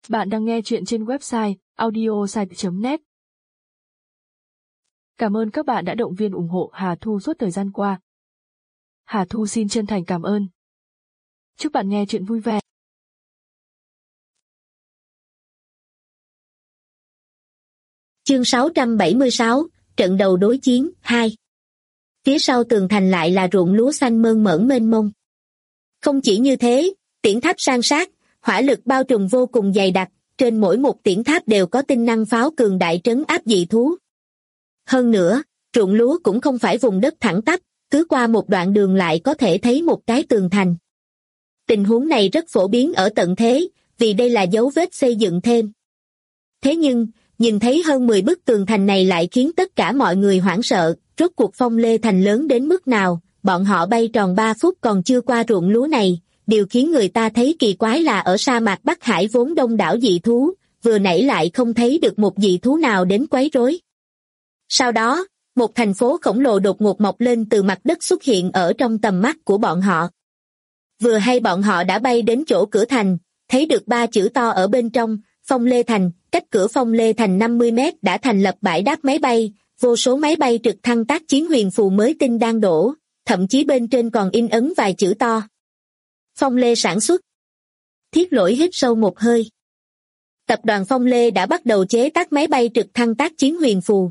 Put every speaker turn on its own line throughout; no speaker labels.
Bạn đang nghe chuyện trên website audiosite.net. Cảm ơn các bạn đã động viên ủng hộ Hà Thu suốt thời gian qua. Hà Thu xin chân thành cảm ơn. Chúc bạn nghe chuyện vui vẻ.
Chương 676, trận đầu đối chiến 2. Phía sau tường thành lại là ruộng lúa xanh mơn mởn mênh mông. Không chỉ như thế, tiễn tháp san sát, hỏa lực bao trùm vô cùng dày đặc, trên mỗi một tiễn tháp đều có tinh năng pháo cường đại trấn áp dị thú. Hơn nữa, ruộng lúa cũng không phải vùng đất thẳng tắp, cứ qua một đoạn đường lại có thể thấy một cái tường thành. Tình huống này rất phổ biến ở tận thế, vì đây là dấu vết xây dựng thêm. Thế nhưng, nhìn thấy hơn 10 bức tường thành này lại khiến tất cả mọi người hoảng sợ, rốt cuộc Phong Lê Thành lớn đến mức nào, bọn họ bay tròn 3 phút còn chưa qua ruộng lúa này. Điều khiến người ta thấy kỳ quái là ở sa mạc Bắc Hải vốn đông đảo dị thú, vừa nãy lại không thấy được một dị thú nào đến quấy rối. Sau đó, một thành phố khổng lồ đột ngột mọc lên từ mặt đất xuất hiện ở trong tầm mắt của bọn họ. Vừa hay bọn họ đã bay đến chỗ cửa thành, thấy được 3 chữ to ở bên trong, Phong Lê Thành, cách cửa Phong Lê Thành 50 mét đã thành lập bãi đáp máy bay, vô số máy bay trực thăng tác chiến huyền phù mới tinh đang đổ, thậm chí bên trên còn in ấn vài chữ to. Phong Lê sản xuất. Thiết Lỗi hít sâu một hơi. Tập đoàn Phong Lê đã bắt đầu chế tác máy bay trực thăng tác chiến huyền phù.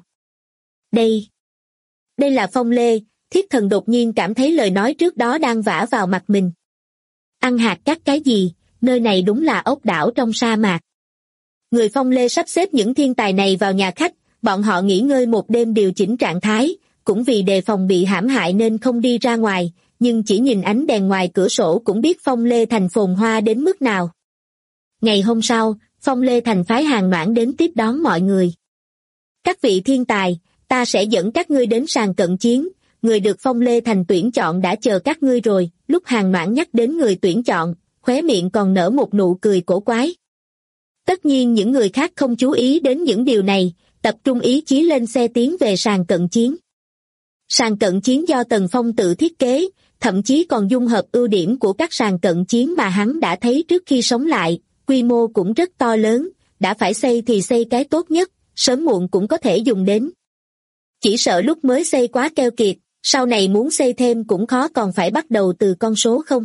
Đây là Phong Lê. Thiết Thần đột nhiên cảm thấy lời nói trước đó đang vả vào mặt mình. Ăn hạt cát cái gì, nơi này đúng là ốc đảo trong sa mạc. Người Phong Lê sắp xếp những thiên tài này vào nhà khách, bọn họ nghỉ ngơi một đêm điều chỉnh trạng thái, cũng vì đề phòng bị hãm hại nên không đi ra ngoài. Nhưng chỉ nhìn ánh đèn ngoài cửa sổ cũng biết Phong Lê Thành phồn hoa đến mức nào. Ngày hôm sau, Phong Lê Thành phái Hàn Noãn đến tiếp đón mọi người. Các vị thiên tài, ta sẽ dẫn các ngươi đến sàn cận chiến, người được Phong Lê Thành tuyển chọn đã chờ các ngươi rồi. Lúc Hàn Noãn nhắc đến người tuyển chọn, khóe miệng còn nở một nụ cười cổ quái. Tất nhiên những người khác không chú ý đến những điều này, tập trung ý chí lên xe tiến về sàn cận chiến. Sàn cận chiến do Tần Phong tự thiết kế, thậm chí còn dung hợp ưu điểm của các sàn cận chiến mà hắn đã thấy trước khi sống lại, quy mô cũng rất to lớn, đã phải xây thì xây cái tốt nhất, sớm muộn cũng có thể dùng đến. Chỉ sợ lúc mới xây quá keo kiệt, sau này muốn xây thêm cũng khó, còn phải bắt đầu từ con số không.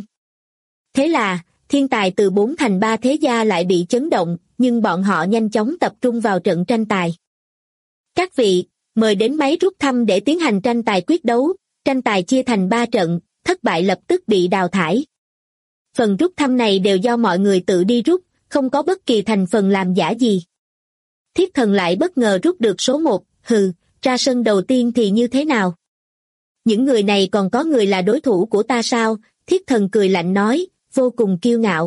Thế là, thiên tài từ 4 thành 3 thế gia lại bị chấn động, nhưng bọn họ nhanh chóng tập trung vào trận tranh tài. Các vị, mời đến máy rút thăm để tiến hành tranh tài quyết đấu. Tranh tài chia thành 3 trận, thất bại lập tức bị đào thải. Phần rút thăm này đều do mọi người tự đi rút, không có bất kỳ thành phần làm giả gì. Thiết Thần lại bất ngờ rút được số 1, ra sân đầu tiên thì như thế nào? Những người này còn có người là đối thủ của ta sao? Thiết Thần cười lạnh nói, vô cùng kiêu ngạo.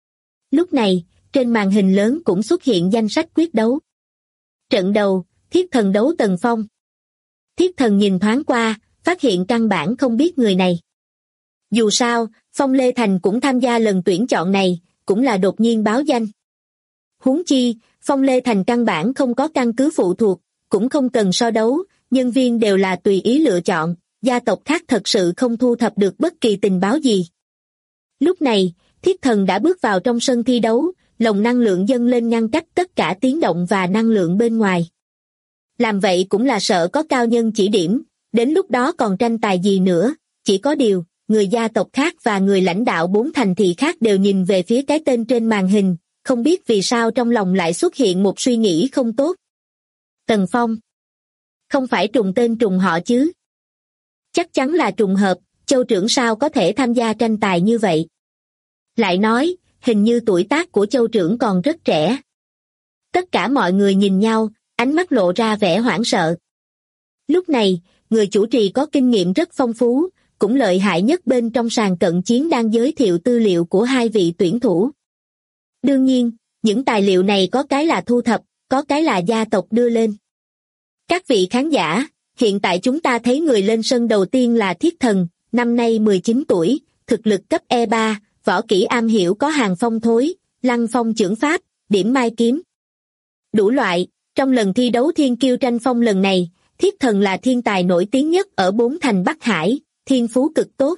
Lúc này, trên màn hình lớn cũng xuất hiện danh sách quyết đấu. Trận đầu, Thiết Thần đấu Tần Phong. Thiết Thần nhìn thoáng qua, phát hiện căn bản không biết người này. Dù sao, Phong Lê Thành cũng tham gia lần tuyển chọn này, cũng là đột nhiên báo danh. Huống chi, Phong Lê Thành căn bản không có căn cứ phụ thuộc, cũng không cần so đấu, nhân viên đều là tùy ý lựa chọn, gia tộc khác thật sự không thu thập được bất kỳ tình báo gì. Lúc này, Thiết Thần đã bước vào trong sân thi đấu, lồng năng lượng dâng lên ngăn cách tất cả tiếng động và năng lượng bên ngoài. Làm vậy cũng là sợ có cao nhân chỉ điểm, đến lúc đó còn tranh tài gì nữa, chỉ có điều, người gia tộc khác và người lãnh đạo 4 thành thị khác đều nhìn về phía cái tên trên màn hình, không biết vì sao trong lòng lại xuất hiện một suy nghĩ không tốt. Tần Phong. Không phải trùng tên trùng họ chứ? Chắc chắn là trùng hợp, Châu trưởng sao có thể tham gia tranh tài như vậy? Lại nói, hình như tuổi tác của Châu trưởng còn rất trẻ. Tất cả mọi người nhìn nhau, ánh mắt lộ ra vẻ hoảng sợ. Lúc này, người chủ trì có kinh nghiệm rất phong phú, cũng lợi hại nhất bên trong sàn cận chiến đang giới thiệu tư liệu của 2 vị tuyển thủ. Đương nhiên, những tài liệu này có cái là thu thập, có cái là gia tộc đưa lên. Các vị khán giả, hiện tại chúng ta thấy người lên sân đầu tiên là Thiết Thần, năm nay 19 tuổi, thực lực cấp E3, võ kỹ am hiểu có Hàn Phong Thối, Lăng Phong Chưởng Pháp, Điểm Mai Kiếm. Đủ loại, trong lần thi đấu thiên kiêu tranh phong lần này, Thiết Thần là thiên tài nổi tiếng nhất ở 4 thành Bắc Hải, thiên phú cực tốt.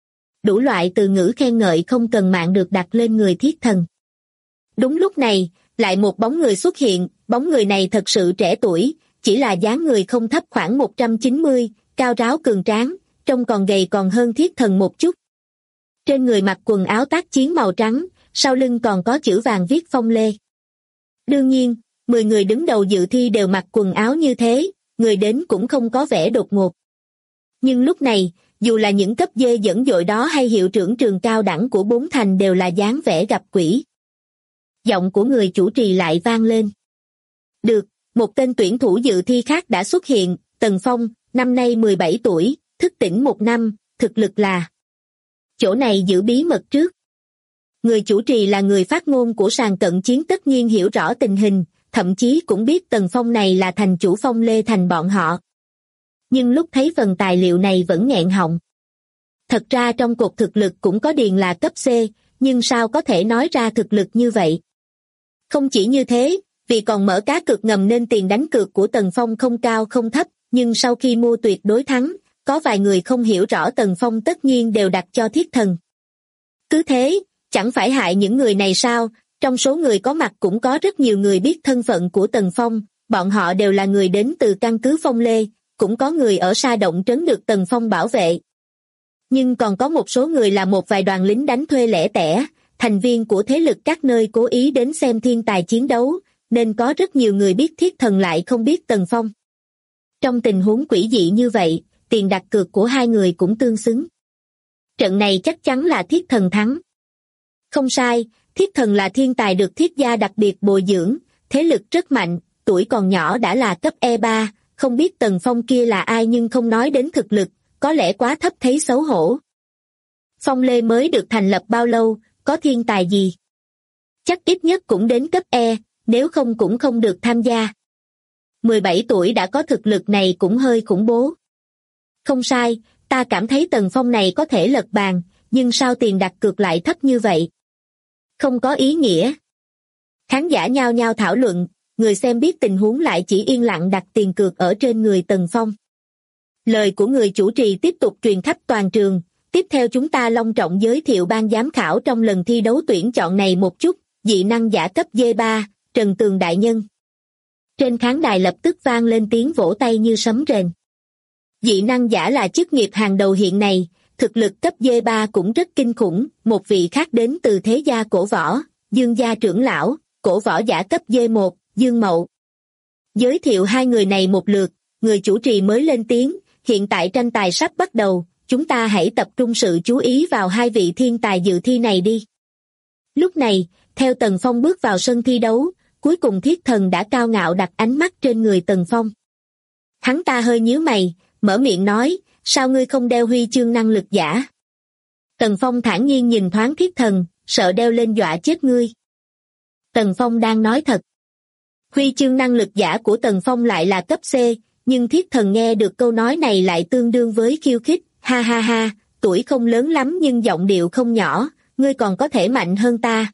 Đủ loại từ ngữ khen ngợi không cần mạng được đặt lên người Thiết Thần. Đúng lúc này, Lại một bóng người xuất hiện, bóng người này thật sự trẻ tuổi, chỉ là dáng người không thấp khoảng 190, cao ráo cường tráng, trông còn gầy còn hơn Thiết Thần một chút. Trên người mặc quần áo tác chiến màu trắng, sau lưng còn có chữ vàng viết Phong Lê. Đương nhiên, 10 người đứng đầu dự thi đều mặc quần áo như thế, người đến cũng không có vẻ đột ngột. Nhưng lúc này, dù là những cấp dê dẫn dội đó hay hiệu trưởng trường cao đẳng của bốn thành đều là dáng vẻ gặp quỷ. Giọng của người chủ trì lại vang lên. Được, một tên tuyển thủ dự thi khác đã xuất hiện, Tần Phong, năm nay 17 tuổi, thức tỉnh 1 năm, thực lực là... Chỗ này giữ bí mật trước. Người chủ trì là người phát ngôn của sàn cận chiến tất nhiên hiểu rõ tình hình, thậm chí cũng biết Tần Phong này là thành chủ Phong Lê thành bọn họ. Nhưng lúc thấy phần tài liệu này vẫn nghẹn họng. Thật ra trong cột thực lực cũng có điền là cấp C, nhưng sao có thể nói ra thực lực như vậy? Không chỉ như thế, vì còn mở cá cược ngầm nên tiền đánh cược của Tần Phong không cao không thấp, nhưng sau khi mua tuyệt đối thắng, có vài người không hiểu rõ Tần Phong tất nhiên đều đặt cho Thiết Thần. Cứ thế, chẳng phải hại những người này sao? Trong số người có mặt cũng có rất nhiều người biết thân phận của Tần Phong, bọn họ đều là người đến từ căn cứ Phong Lê, cũng có người ở Sa Động Trấn được Tần Phong bảo vệ. Nhưng còn có một số người là một vài đoàn lính đánh thuê lẻ tẻ, thành viên của thế lực các nơi cố ý đến xem thiên tài chiến đấu, nên có rất nhiều người biết Thiết Thần lại không biết Tần Phong. Trong tình huống quỷ dị như vậy, tiền đặt cược của hai người cũng tương xứng. Trận này chắc chắn là Thiết Thần thắng. Không sai, Thiết Thần là thiên tài được Thiết gia đặc biệt bồi dưỡng, thế lực rất mạnh, tuổi còn nhỏ đã là cấp E3, không biết Tần Phong kia là ai nhưng không nói đến thực lực, có lẽ quá thấp thấy xấu hổ. Phong Lê mới được thành lập bao lâu, có thiên tài gì? Chắc ít nhất cũng đến cấp E, nếu không cũng không được tham gia. 17 tuổi đã có thực lực này cũng hơi khủng bố. Không sai, ta cảm thấy Tần Phong này có thể lật bàn, nhưng sao tiền đặt cược lại thấp như vậy? Không có ý nghĩa. Khán giả nhao nhao thảo luận, người xem biết tình huống lại chỉ yên lặng đặt tiền cược ở trên người Tần Phong. Lời của người chủ trì tiếp tục truyền khắp toàn trường, tiếp theo chúng ta long trọng giới thiệu ban giám khảo trong lần thi đấu tuyển chọn này một chút, dị năng giả cấp D3, Trần Tường đại nhân. Trên khán đài lập tức vang lên tiếng vỗ tay như sấm rền. Dị năng giả là chức nghiệp hàng đầu hiện nay, thực lực cấp D3 cũng rất kinh khủng, một vị khác đến từ thế gia cổ võ, Dương gia trưởng lão, cổ võ giả cấp D1, Dương Mậu. Giới thiệu hai người này một lượt, người chủ trì mới lên tiếng, hiện tại tranh tài sắp bắt đầu, chúng ta hãy tập trung sự chú ý vào hai vị thiên tài dự thi này đi. Lúc này, theo Tần Phong bước vào sân thi đấu, cuối cùng Thiết Thần đã cao ngạo đặt ánh mắt trên người Tần Phong. Hắn ta hơi nhíu mày, mở miệng nói, sao ngươi không đeo huy chương năng lực giả? Tần Phong thản nhiên nhìn thoáng Thiết Thần, sợ đeo lên dọa chết ngươi. Tần Phong đang nói thật. Huy chương năng lực giả của Tần Phong lại là cấp C, nhưng Thiết Thần nghe được câu nói này lại tương đương với khiêu khích, ha ha ha, tuổi không lớn lắm nhưng giọng điệu không nhỏ, ngươi còn có thể mạnh hơn ta.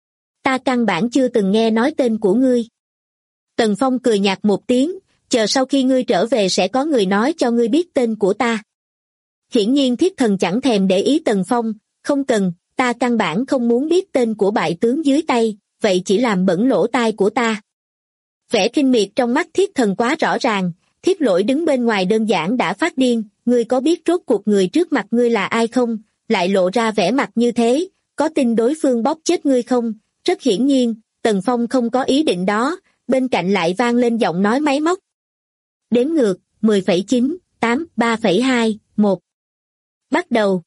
Ta căn bản chưa từng nghe nói tên của ngươi. Tần Phong cười nhạt một tiếng, chờ sau khi ngươi trở về sẽ có người nói cho ngươi biết tên của ta. Hiển nhiên Thiết Thần chẳng thèm để ý Tần Phong, không cần, ta căn bản không muốn biết tên của bại tướng dưới tay, vậy chỉ làm bẩn lỗ tai của ta. Vẻ khinh miệt trong mắt Thiết Thần quá rõ ràng, Thiết Lỗi đứng bên ngoài đơn giản đã phát điên, ngươi có biết rốt cuộc người trước mặt ngươi là ai không, lại lộ ra vẻ mặt như thế, có tin đối phương bóp chết ngươi không? Rất hiển nhiên, Tần Phong không có ý định đó, bên cạnh lại vang lên giọng nói máy móc. Đếm ngược, 10,9, 8, 3,2, 1. Bắt đầu.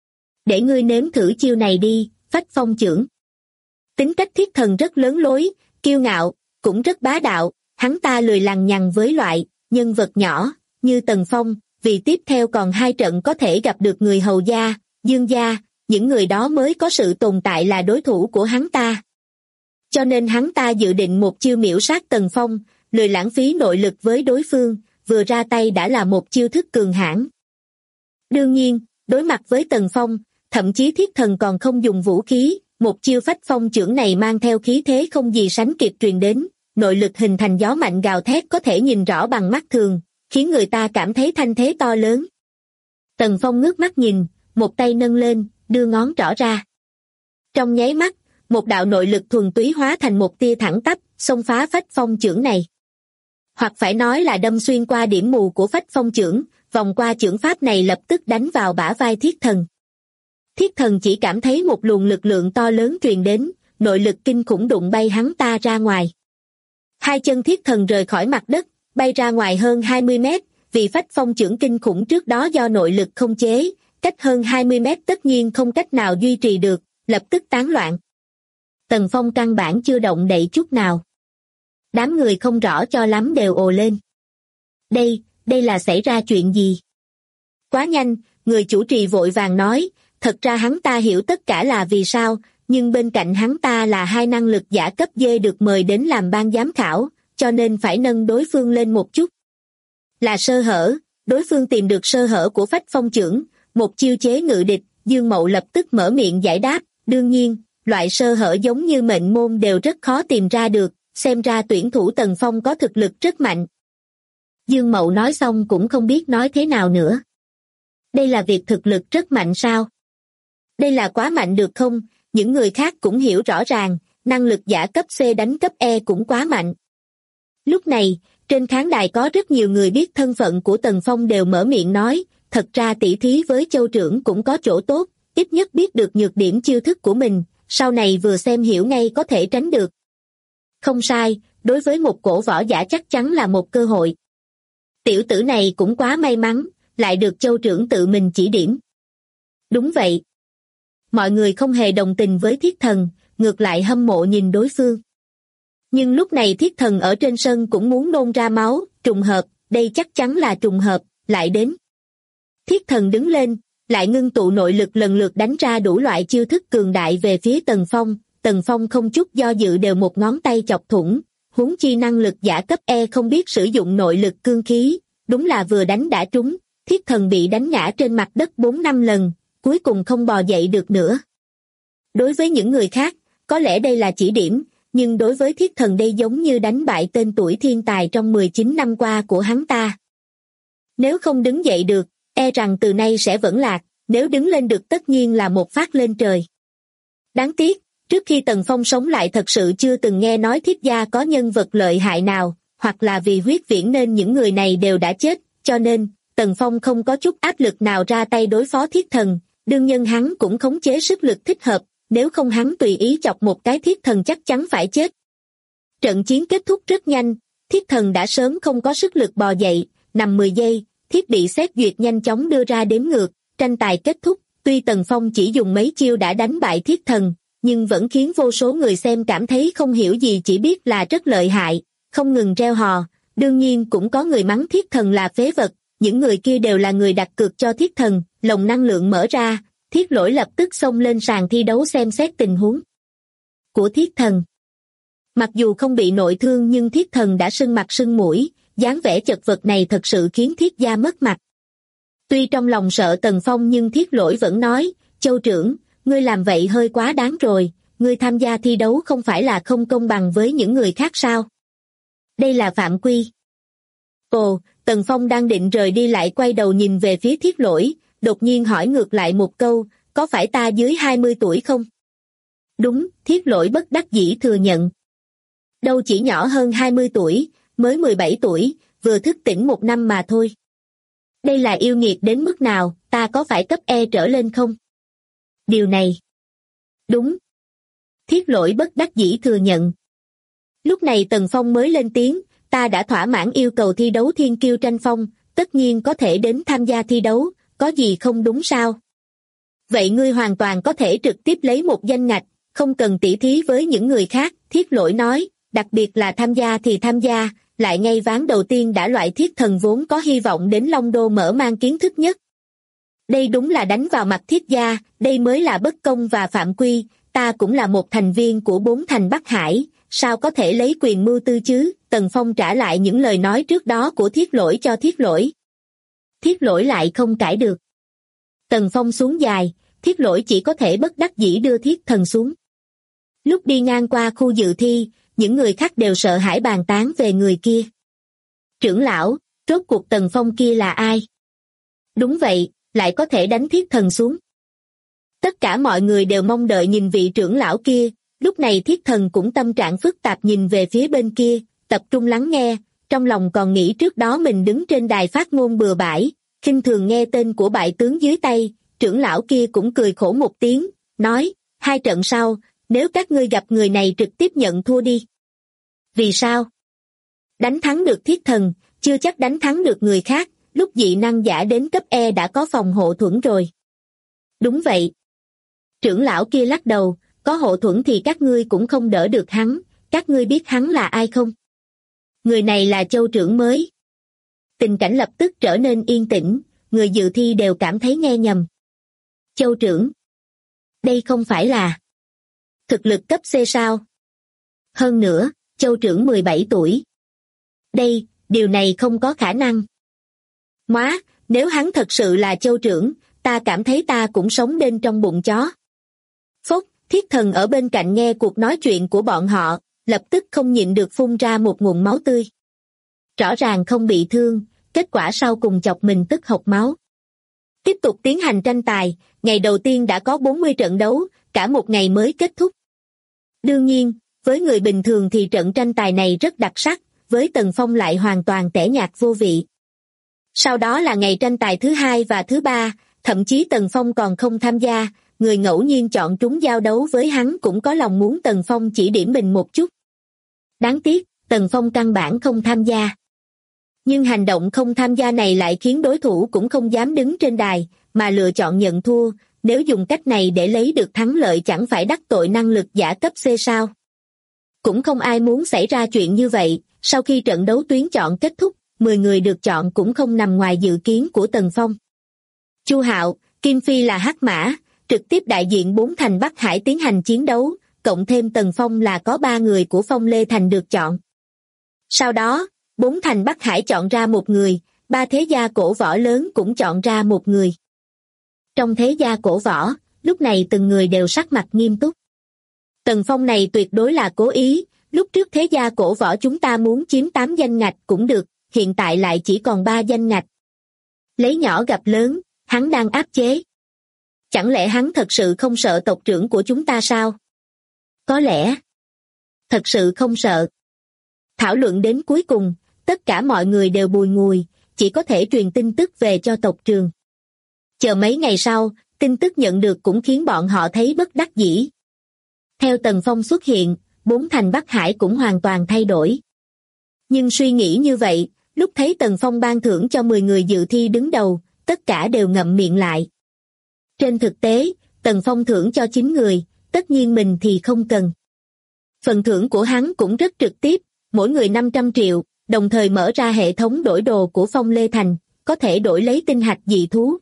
Để ngươi nếm thử chiêu này đi, Phách Phong chưởng. Tính cách Thiết Thần rất lớn lối, kiêu ngạo, cũng rất bá đạo, hắn ta lười lằng nhằng với loại nhân vật nhỏ như Tần Phong, vì tiếp theo còn 2 trận có thể gặp được người Hầu gia, Dương gia, những người đó mới có sự tồn tại là đối thủ của hắn ta. Cho nên hắn ta dự định một chiêu miểu sát Tần Phong, lười lãng phí nội lực với đối phương, vừa ra tay đã là một chiêu thức cường hãn. Đương nhiên, đối mặt với Tần Phong, thậm chí Thiết Thần còn không dùng vũ khí, một chiêu Phách Phong chưởng này mang theo khí thế không gì sánh kịp truyền đến, nội lực hình thành gió mạnh gào thét có thể nhìn rõ bằng mắt thường, khiến người ta cảm thấy thanh thế to lớn. Tần Phong ngước mắt nhìn, một tay nâng lên, đưa ngón trỏ ra. Trong nháy mắt, một đạo nội lực thuần túy hóa thành một tia thẳng tắp, xông phá phách phong chưởng này. Hoặc phải nói là đâm xuyên qua điểm mù của phách phong chưởng, vòng qua chưởng pháp này lập tức đánh vào bả vai Thiết Thần. Thiết Thần chỉ cảm thấy một luồng lực lượng to lớn truyền đến, nội lực kinh khủng đụng bay hắn ta ra ngoài. Hai chân Thiết Thần rời khỏi mặt đất, bay ra ngoài hơn 20 mét, vì phách phong chưởng kinh khủng trước đó do nội lực không chế, cách hơn 20 mét tất nhiên không cách nào duy trì được, lập tức tán loạn. Tần Phong căn bản chưa động đậy chút nào. Đám người không rõ cho lắm đều ồ lên. Đây là xảy ra chuyện gì? Quá nhanh, người chủ trì vội vàng nói, thật ra hắn ta hiểu tất cả là vì sao, nhưng bên cạnh hắn ta là hai năng lực giả cấp D được mời đến làm ban giám khảo, cho nên phải nâng đối phương lên một chút. Là sơ hở, đối phương tìm được sơ hở của phách phong chưởng, một chiêu chế ngự địch, Dương Mậu lập tức mở miệng giải đáp, đương nhiên, loại sơ hở giống như mệnh môn đều rất khó tìm ra được, xem ra tuyển thủ Tần Phong có thực lực rất mạnh. Dương Mậu nói xong cũng không biết nói thế nào nữa. Đây là việc thực lực rất mạnh sao? Đây là quá mạnh được không? Những người khác cũng hiểu rõ ràng, năng lực giả cấp C đánh cấp E cũng quá mạnh. Lúc này, trên khán đài có rất nhiều người biết thân phận của Tần Phong đều mở miệng nói, thật ra tỷ thí với Châu Trưởng cũng có chỗ tốt, ít nhất biết được nhược điểm chiêu thức của mình, sau này vừa xem hiểu ngay có thể tránh được. Không sai, đối với một cổ võ giả chắc chắn là một cơ hội. Tiểu tử này cũng quá may mắn, lại được Châu Trưởng tự mình chỉ điểm. Đúng vậy. Mọi người không hề đồng tình với Thiết Thần, ngược lại hâm mộ nhìn đối phương. Nhưng lúc này Thiết Thần ở trên sân cũng muốn nôn ra máu, trùng hợp, đây chắc chắn là trùng hợp, lại đến. Thiết Thần đứng lên, lại ngưng tụ nội lực lần lượt đánh ra đủ loại chiêu thức cường đại về phía Tần Phong không chút do dự đều một ngón tay chọc thủng, huống chi năng lực giả cấp E không biết sử dụng nội lực cương khí, đúng là vừa đánh đã trúng, Thiết Thần bị đánh ngã trên mặt đất 4-5 lần, cuối cùng không bò dậy được nữa. Đối với những người khác, có lẽ đây là chỉ điểm, nhưng đối với Thiết Thần đây giống như đánh bại tên tuổi thiên tài trong 19 năm qua của hắn ta. Nếu không đứng dậy được, e rằng từ nay sẽ vẫn lạc, nếu đứng lên được tất nhiên là một phát lên trời. Đáng tiếc, trước khi Tần Phong sống lại thật sự chưa từng nghe nói Thiết gia có nhân vật lợi hại nào, hoặc là vì huyết viễn nên những người này đều đã chết, cho nên, Tần Phong không có chút áp lực nào ra tay đối phó Thiết Thần, đương nhiên hắn cũng khống chế sức lực thích hợp, nếu không hắn tùy ý chọc một cái Thiết Thần chắc chắn phải chết. Trận chiến kết thúc rất nhanh, Thiết Thần đã sớm không có sức lực bò dậy, nằm 10 giây, thiết bị xét duyệt nhanh chóng đưa ra đếm ngược, tranh tài kết thúc, tuy Tần Phong chỉ dùng mấy chiêu đã đánh bại Thiết Thần, nhưng vẫn khiến vô số người xem cảm thấy không hiểu gì chỉ biết là rất lợi hại, không ngừng reo hò, đương nhiên cũng có người mắng Thiết Thần là phế vật, những người kia đều là người đặt cược cho Thiết Thần, lồng năng lượng mở ra, Thiết Lỗi lập tức xông lên sàn thi đấu xem xét tình huống của Thiết Thần. Mặc dù không bị nội thương nhưng Thiết Thần đã sưng mặt sưng mũi, dáng vẻ chật vật này thật sự khiến Thiết gia mất mặt. Tuy trong lòng sợ Tần Phong nhưng Thiết Lỗi vẫn nói, Châu Trưởng, ngươi làm vậy hơi quá đáng rồi, ngươi tham gia thi đấu không phải là không công bằng với những người khác sao? Đây là phạm quy. Ồ, Tần Phong đang định rời đi lại quay đầu nhìn về phía Thiết Lỗi, đột nhiên hỏi ngược lại một câu, có phải ta dưới 20 tuổi không? Đúng, Thiết Lỗi bất đắc dĩ thừa nhận. Đâu chỉ nhỏ hơn 20 tuổi, mới 17 tuổi, vừa thức tỉnh 1 năm mà thôi. Đây là yêu nghiệt đến mức nào, ta có phải cấp E trở lên không? Điều này. Đúng. Thiết Lỗi bất đắc dĩ thừa nhận. Lúc này Tần Phong mới lên tiếng, ta đã thỏa mãn yêu cầu thi đấu thiên kiêu tranh phong, tất nhiên có thể đến tham gia thi đấu, có gì không đúng sao? Vậy ngươi hoàn toàn có thể trực tiếp lấy một danh ngạch, không cần tỉ thí với những người khác, Thiết Lỗi nói, đặc biệt là tham gia thì tham gia, lại ngay ván đầu tiên đã loại Thiết Thần vốn có hy vọng đến Long Đô mở mang kiến thức nhất. Đây đúng là đánh vào mặt Thiết gia, đây mới là bất công và phạm quy, ta cũng là một thành viên của 4 thành Bắc Hải, sao có thể lấy quyền mưu tư chứ? Tần Phong trả lại những lời nói trước đó của Thiết Lỗi cho Thiết Lỗi. Thiết Lỗi lại không cãi được. Tần Phong xuống dài, Thiết Lỗi chỉ có thể bất đắc dĩ đưa Thiết Thần xuống. Lúc đi ngang qua khu dự thi, những người khác đều sợ hãi bàn tán về người kia. Trưởng lão, rốt cuộc Tần Phong kia là ai? Đúng vậy, lại có thể đánh Thiết Thần xuống. Tất cả mọi người đều mong đợi nhìn vị trưởng lão kia, Lúc này Thiết Thần cũng tâm trạng phức tạp nhìn về phía bên kia, tập trung lắng nghe, trong lòng còn nghĩ trước đó mình đứng trên đài phát ngôn bừa bãi, khinh thường nghe tên của bại tướng dưới tay, trưởng lão kia cũng cười khổ một tiếng, nói, 2 trận sau, nếu các ngươi gặp người này trực tiếp nhận thua đi. Vì sao? Đánh thắng được Thiết Thần, chưa chắc đánh thắng được người khác, lúc dị năng giả đến cấp E đã có phòng hộ thuẫn rồi. Đúng vậy. Trưởng lão kia lắc đầu, có hộ thuẫn thì các ngươi cũng không đỡ được hắn, các ngươi biết hắn là ai không? Người này là Châu trưởng mới. Tình cảnh lập tức trở nên yên tĩnh, người dự thi đều cảm thấy nghe nhầm. Châu trưởng. Đây không phải là thực lực cấp C sao? Hơn nữa, Châu trưởng 17 tuổi. Điều này không có khả năng. Móa, nếu hắn thật sự là Châu trưởng, ta cảm thấy ta cũng sống bên trong bụng chó. Phốc, Thiết Thần ở bên cạnh nghe cuộc nói chuyện của bọn họ, lập tức không nhịn được phun ra một ngụm máu tươi. Rõ ràng không bị thương, kết quả sau cùng chọc mình tức hộc máu. Tiếp tục tiến hành tranh tài, ngày đầu tiên đã có 40 trận đấu, cả một ngày mới kết thúc. Đương nhiên, với người bình thường thì trận tranh tài này rất đặc sắc, với Tần Phong lại hoàn toàn tẻ nhạt vô vị. Sau đó là ngày tranh tài thứ 2 và thứ 3, thậm chí Tần Phong còn không tham gia, người ngẫu nhiên chọn trúng giao đấu với hắn cũng có lòng muốn Tần Phong chỉ điểm mình một chút. Đáng tiếc, Tần Phong căn bản không tham gia. Nhưng hành động không tham gia này lại khiến đối thủ cũng không dám đứng trên đài, mà lựa chọn nhận thua, nếu dùng cách này để lấy được thắng lợi chẳng phải đắc tội năng lực giả cấp C sao. Cũng không ai muốn xảy ra chuyện như vậy, sau khi trận đấu tuyến chọn kết thúc, 10 người được chọn cũng không nằm ngoài dự kiến của Tần Phong. Chu Hạo, Kim Phi là hắc mã, trực tiếp đại diện 4 thành Bắc Hải tiến hành chiến đấu, cộng thêm Tần Phong là có 3 người của Phong Lê Thành được chọn. Sau đó, 4 thành Bắc Hải chọn ra một người, 3 thế gia cổ võ lớn cũng chọn ra một người. Trong thế gia cổ võ, lúc này từng người đều sắc mặt nghiêm túc. Tần Phong này tuyệt đối là cố ý, lúc trước thế gia cổ võ chúng ta muốn chiếm 8 danh ngạch cũng được, hiện tại lại chỉ còn 3 danh ngạch. Lấy nhỏ gặp lớn, hắn đang áp chế. Chẳng lẽ hắn thật sự không sợ tộc trưởng của chúng ta sao? Có lẽ. Thật sự không sợ. Thảo luận đến cuối cùng, tất cả mọi người đều bùi ngùi, chỉ có thể truyền tin tức về cho tộc trưởng. Chờ mấy ngày sau, tin tức nhận được cũng khiến bọn họ thấy bất đắc dĩ. Theo Tần Phong xuất hiện, 4 thành Bắc Hải cũng hoàn toàn thay đổi. Nhưng suy nghĩ như vậy, lúc thấy Tần Phong ban thưởng cho 10 người dự thi đứng đầu, tất cả đều ngậm miệng lại. Trên thực tế, Tần Phong thưởng cho 9 người, tất nhiên mình thì không cần. Phần thưởng của hắn cũng rất trực tiếp, mỗi người 500 triệu, đồng thời mở ra hệ thống đổi đồ của Phong Lê Thành, có thể đổi lấy tinh hạch dị thú.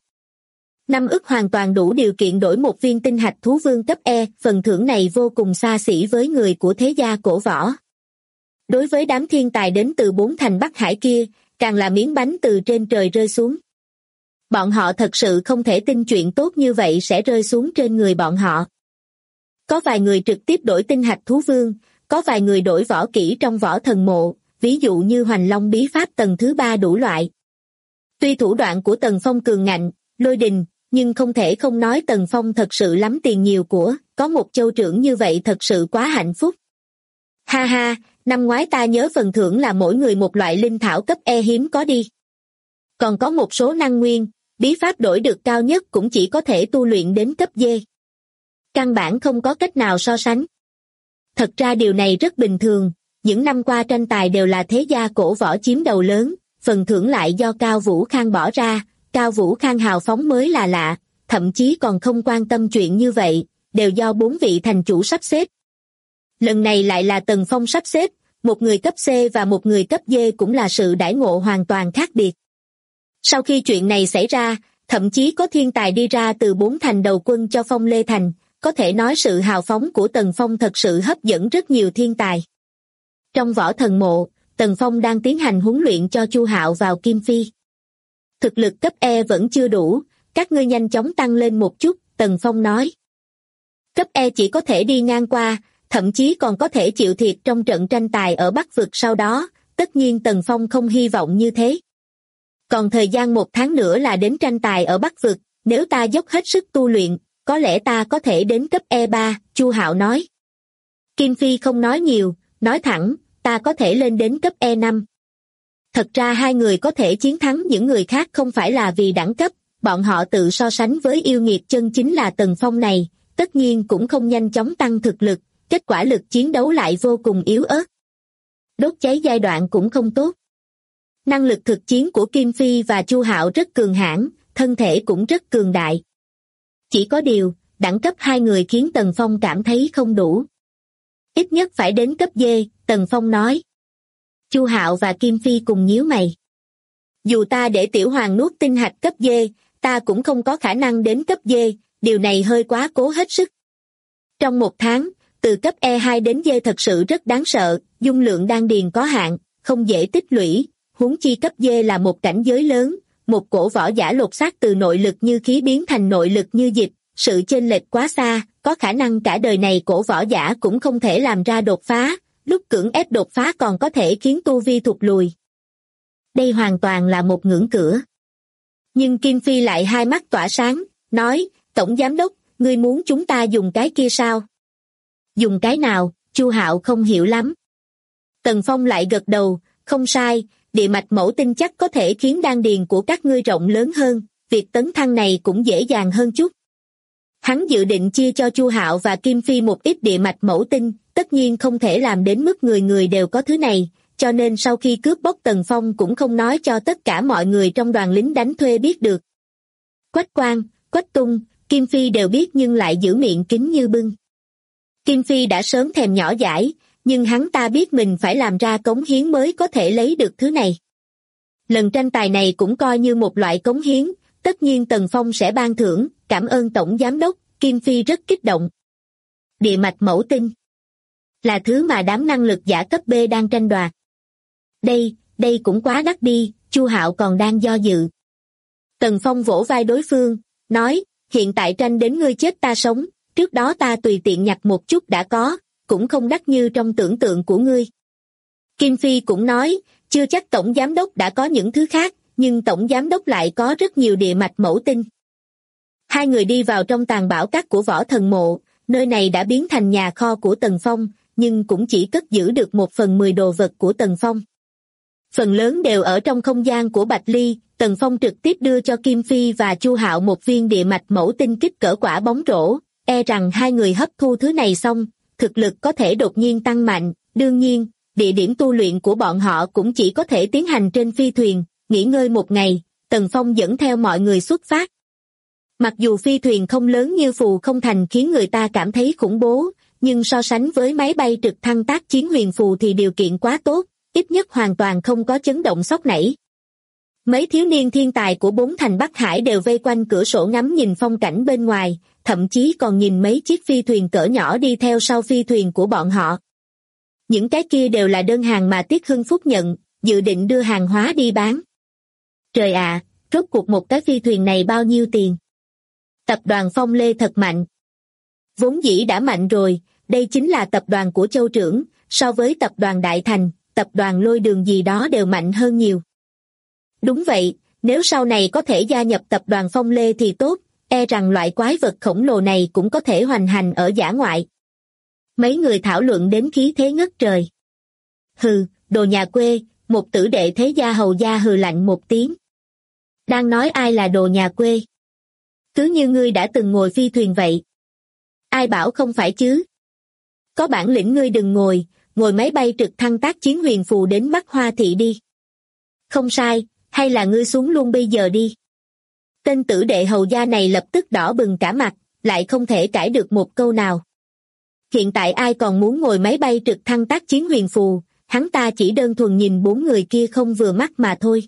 5 ức hoàn toàn đủ điều kiện đổi một viên tinh hạch thú vương cấp E, phần thưởng này vô cùng xa xỉ với người của thế gia cổ võ. Đối với đám thiên tài đến từ 4 thành Bắc Hải kia, càng là miếng bánh từ trên trời rơi xuống. Bọn họ thật sự không thể tin chuyện tốt như vậy sẽ rơi xuống trên người bọn họ. Có vài người trực tiếp đổi tinh hạch thú vương, có vài người đổi võ kỹ trong võ thần mộ, ví dụ như Hoành Long bí pháp tầng thứ 3 đủ loại. Tuy thủ đoạn của Tần Phong cường ngạnh, lôi đình, nhưng không thể không nói Tần Phong thật sự lắm tiền nhiều của, có một châu trưởng như vậy thật sự quá hạnh phúc. Ha ha, năm ngoái ta nhớ phần thưởng là mỗi người một loại linh thảo cấp E hiếm có đi. Còn có một số năng nguyên, bí pháp đổi được cao nhất cũng chỉ có thể tu luyện đến cấp D. Căn bản không có cách nào so sánh. Thật ra điều này rất bình thường, những năm qua tranh tài đều là thế gia cổ võ chiếm đầu lớn, phần thưởng lại do Cao Vũ Khang bỏ ra, Cao Vũ Khang hào phóng mới là lạ, thậm chí còn không quan tâm chuyện như vậy, đều do 4 vị thành chủ sắp xếp. Lần này lại là Tần Phong sắp xếp, một người cấp C và một người cấp D cũng là sự đãi ngộ hoàn toàn khác biệt. Sau khi chuyện này xảy ra, thậm chí có thiên tài đi ra từ 4 thành đầu quân cho Phong Lê Thành, có thể nói sự hào phóng của Tần Phong thật sự hấp dẫn rất nhiều thiên tài. Trong võ thần mộ, Tần Phong đang tiến hành huấn luyện cho Chu Hạo vào Kim Phi. Thực lực cấp E vẫn chưa đủ, các ngươi nhanh chóng tăng lên một chút, Tần Phong nói. Cấp E chỉ có thể đi ngang qua, thậm chí còn có thể chịu thiệt trong trận tranh tài ở Bắc Vực sau đó, tất nhiên Tần Phong không hy vọng như thế. Còn thời gian 1 tháng nữa là đến tranh tài ở Bắc Vực, nếu ta dốc hết sức tu luyện, có lẽ ta có thể đến cấp E3, Chu Hạo nói. Kim Phi không nói nhiều, nói thẳng, ta có thể lên đến cấp E5. Thật ra hai người có thể chiến thắng những người khác không phải là vì đẳng cấp, bọn họ tự so sánh với yêu nghiệt chân chính là Tần Phong này, tất nhiên cũng không nhanh chóng tăng thực lực, kết quả lực chiến đấu lại vô cùng yếu ớt. Đốt cháy giai đoạn cũng không tốt. Năng lực thực chiến của Kim Phi và Chu Hạo rất cường hãn, thân thể cũng rất cường đại. Chỉ có điều, đẳng cấp hai người khiến Tần Phong cảm thấy không đủ. Ít nhất phải đến cấp D, Tần Phong nói. Chu Hạo và Kim Phi cùng nhíu mày. Dù ta để Tiểu Hoàng nuốt tinh hạch cấp D, ta cũng không có khả năng đến cấp D, điều này hơi quá cố hết sức. Trong một tháng, từ cấp E2 đến D thật sự rất đáng sợ, dung lượng đan điền có hạn, không dễ tích lũy, huống chi cấp D là một cảnh giới lớn, một cổ võ giả lột xác từ nội lực như khí biến thành nội lực như dịch, sự chênh lệch quá xa, có khả năng cả đời này cổ võ giả cũng không thể làm ra đột phá, lúc cưỡng ép đột phá còn có thể khiến tu vi thụt lùi. Đây hoàn toàn là một ngưỡng cửa. Nhưng Kim Phi lại hai mắt tỏa sáng, nói, Tổng Giám Đốc, ngươi muốn chúng ta dùng cái kia sao? Dùng cái nào? Chu Hạo không hiểu lắm. Tần Phong lại gật đầu, không sai, địa mạch mẫu tinh chắc có thể khiến đan điền của các ngươi rộng lớn hơn, việc tấn thăng này cũng dễ dàng hơn chút. Hắn dự định chia cho Chu Hạo và Kim Phi một ít địa mạch mẫu tinh, tất nhiên không thể làm đến mức người người đều có thứ này, cho nên sau khi cướp bóc Tần Phong cũng không nói cho tất cả mọi người trong đoàn lính đánh thuê biết được. Quách Quang, Quách Tung, Kim Phi đều biết nhưng lại giữ miệng kín như bưng. Kim Phi đã sớm thèm nhỏ dãi, nhưng hắn ta biết mình phải làm ra cống hiến mới có thể lấy được thứ này. Lần tranh tài này cũng coi như một loại cống hiến, tất nhiên Tần Phong sẽ ban thưởng, cảm ơn Tổng Giám Đốc, Kim Phi rất kích động. Địa mạch mẫu tinh là thứ mà đám năng lực giả cấp B đang tranh đoạt. Đây cũng quá đắt đi, Chu Hạo còn đang do dự. Tần Phong vỗ vai đối phương, nói, hiện tại tranh đến ngươi chết ta sống, trước đó ta tùy tiện nhặt một chút đã có, cũng không đắt như trong tưởng tượng của ngươi. Kim Phi cũng nói, chưa chắc Tổng Giám Đốc đã có những thứ khác, nhưng Tổng Giám Đốc lại có rất nhiều địa mạch mẫu tinh. Hai người đi vào trong tàng bảo các của Võ Thần Mộ, nơi này đã biến thành nhà kho của Tần Phong, nhưng cũng chỉ cất giữ được 1/10 đồ vật của Tần Phong. Phần lớn đều ở trong không gian của Bạch Ly, Tần Phong trực tiếp đưa cho Kim Phi và Chu Hạo một viên địa mạch mẫu tinh kích cỡ quả bóng rổ, e rằng hai người hấp thu thứ này xong, thực lực có thể đột nhiên tăng mạnh, đương nhiên, địa điểm tu luyện của bọn họ cũng chỉ có thể tiến hành trên phi thuyền, nghỉ ngơi một ngày, Tần Phong dẫn theo mọi người xuất phát. Mặc dù phi thuyền không lớn như Phù Không Thành khiến người ta cảm thấy khủng bố, nhưng so sánh với máy bay trực thăng tác chiến Huyền Phù thì điều kiện quá tốt, ít nhất hoàn toàn không có chấn động sốc nảy. Mấy thiếu niên thiên tài của 4 thành Bắc Hải đều vây quanh cửa sổ ngắm nhìn phong cảnh bên ngoài, thậm chí còn nhìn mấy chiếc phi thuyền cỡ nhỏ đi theo sau phi thuyền của bọn họ. Những cái kia đều là đơn hàng mà Tiết Hưng Phúc nhận, dự định đưa hàng hóa đi bán. Trời ạ, rốt cuộc một cái phi thuyền này bao nhiêu tiền? Tập đoàn Phong Lê thật mạnh. Vốn dĩ đã mạnh rồi, đây chính là tập đoàn của Châu Trưởng, so với tập đoàn Đại Thành, tập đoàn Lôi Đường gì đó đều mạnh hơn nhiều. Đúng vậy, nếu sau này có thể gia nhập tập đoàn Phong Lê thì tốt, e rằng loại quái vật khổng lồ này cũng có thể hoành hành ở dã ngoại. Mấy người thảo luận đến khí thế ngất trời. Hừ, đồ nhà quê, một tử đệ thế gia hầu gia hừ lạnh một tiếng. Đang nói ai là đồ nhà quê? Cứ như ngươi đã từng ngồi phi thuyền vậy. Ai bảo không phải chứ? Có bản lĩnh ngươi đừng ngồi máy bay trực thăng tác chiến Huyền Phù đến Bắc Hoa Thị đi. Không sai, hay là ngươi xuống luôn bây giờ đi. Tên tử đệ hầu gia này lập tức đỏ bừng cả mặt, lại không thể cãi được một câu nào. Hiện tại ai còn muốn ngồi máy bay trực thăng tác chiến Huyền Phù, hắn ta chỉ đơn thuần nhìn 4 người kia không vừa mắt mà thôi.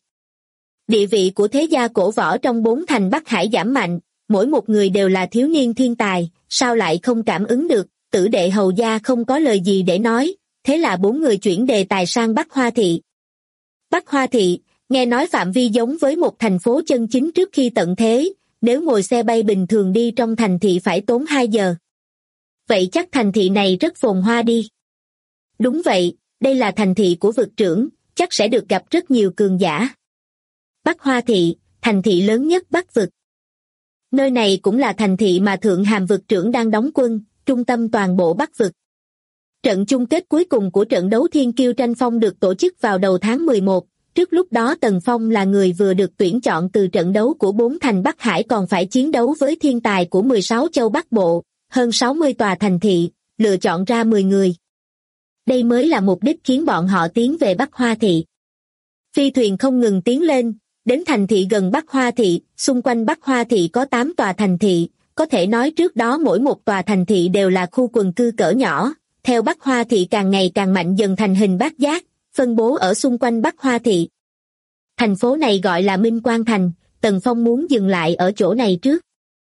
Địa vị của thế gia cổ võ trong 4 thành Bắc Hải giảm mạnh, mỗi một người đều là thiếu niên thiên tài, sao lại không cảm ứng được, tử đệ hầu gia không có lời gì để nói, thế là 4 người chuyển đề tài sang Bắc Hoa Thị. Bắc Hoa Thị, nghe nói phạm vi giống với một thành phố chân chính trước khi tận thế, nếu ngồi xe bay bình thường đi trong thành thị phải tốn 2 giờ. Vậy chắc thành thị này rất phồn hoa đi. Đúng vậy, đây là thành thị của vực trưởng, chắc sẽ được gặp rất nhiều cường giả. Bắc Hoa Thị, thành thị lớn nhất Bắc vực. Nơi này cũng là thành thị mà Thượng Hàm vực trưởng đang đóng quân, trung tâm toàn bộ Bắc vực. Trận chung kết cuối cùng của trận đấu Thiên Kiêu tranh phong được tổ chức vào đầu tháng 11. Trước lúc đó Tần Phong là người vừa được tuyển chọn từ trận đấu của 4 thành Bắc Hải, còn phải chiến đấu với thiên tài của 16 châu Bắc Bộ, hơn 60 tòa thành thị, lựa chọn ra 10 người. Đây mới là mục đích khiến bọn họ tiến về Bắc Hoa Thị. Phi thuyền không ngừng tiến lên, đến thành thị gần Bắc Hoa Thị, xung quanh Bắc Hoa Thị có 8 tòa thành thị, có thể nói trước đó mỗi một tòa thành thị đều là khu quần cư cỡ nhỏ, theo Bắc Hoa Thị càng ngày càng mạnh dần thành hình bát giác, phân bố ở xung quanh Bắc Hoa Thị. Thành phố này gọi là Minh Quang Thành, Tần Phong muốn dừng lại ở chỗ này trước.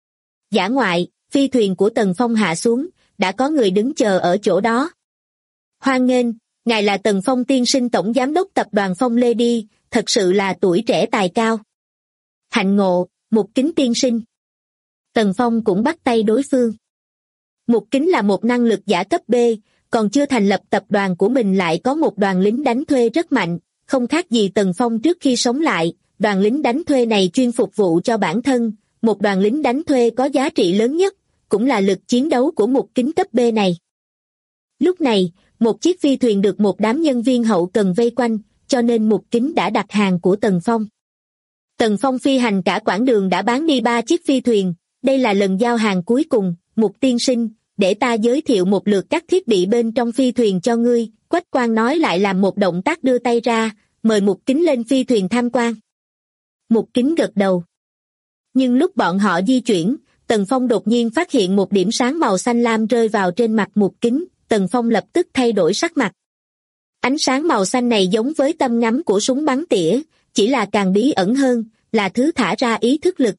Dã ngoại, phi thuyền của Tần Phong hạ xuống, đã có người đứng chờ ở chỗ đó. Hoan nghênh, ngài là Tần Phong tiên sinh tổng giám đốc tập đoàn Phong Lê đi, thật sự là tuổi trẻ tài cao. Hạnh ngộ, Mục Kính tiên sinh. Tần Phong cũng bắt tay đối phương. Mục Kính là một năng lực giả cấp B, còn chưa thành lập tập đoàn của mình lại có một đoàn lính đánh thuê rất mạnh, không khác gì Tần Phong trước khi sống lại. Đoàn lính đánh thuê này chuyên phục vụ cho bản thân, một đoàn lính đánh thuê có giá trị lớn nhất, cũng là lực chiến đấu của Mục Kính cấp B này. Lúc này, một chiếc phi thuyền được một đám nhân viên hậu cần vây quanh, cho nên Mục Kính đã đặt hàng của Tần Phong. Tần Phong phi hành cả quãng đường đã bán đi 3 chiếc phi thuyền, đây là lần giao hàng cuối cùng. Mục tiên sinh, để ta giới thiệu một lượt các thiết bị bên trong phi thuyền cho ngươi, Quách Quang nói lại làm một động tác đưa tay ra, mời Mục Kính lên phi thuyền tham quan. Mục Kính gật đầu. Nhưng lúc bọn họ di chuyển, Tần Phong đột nhiên phát hiện một điểm sáng màu xanh lam rơi vào trên mặt Mục Kính, Tần Phong lập tức thay đổi sắc mặt. Ánh sáng màu xanh này giống với tầm ngắm của súng bắn tỉa, chỉ là càng bí ẩn hơn, là thứ thả ra ý thức lực.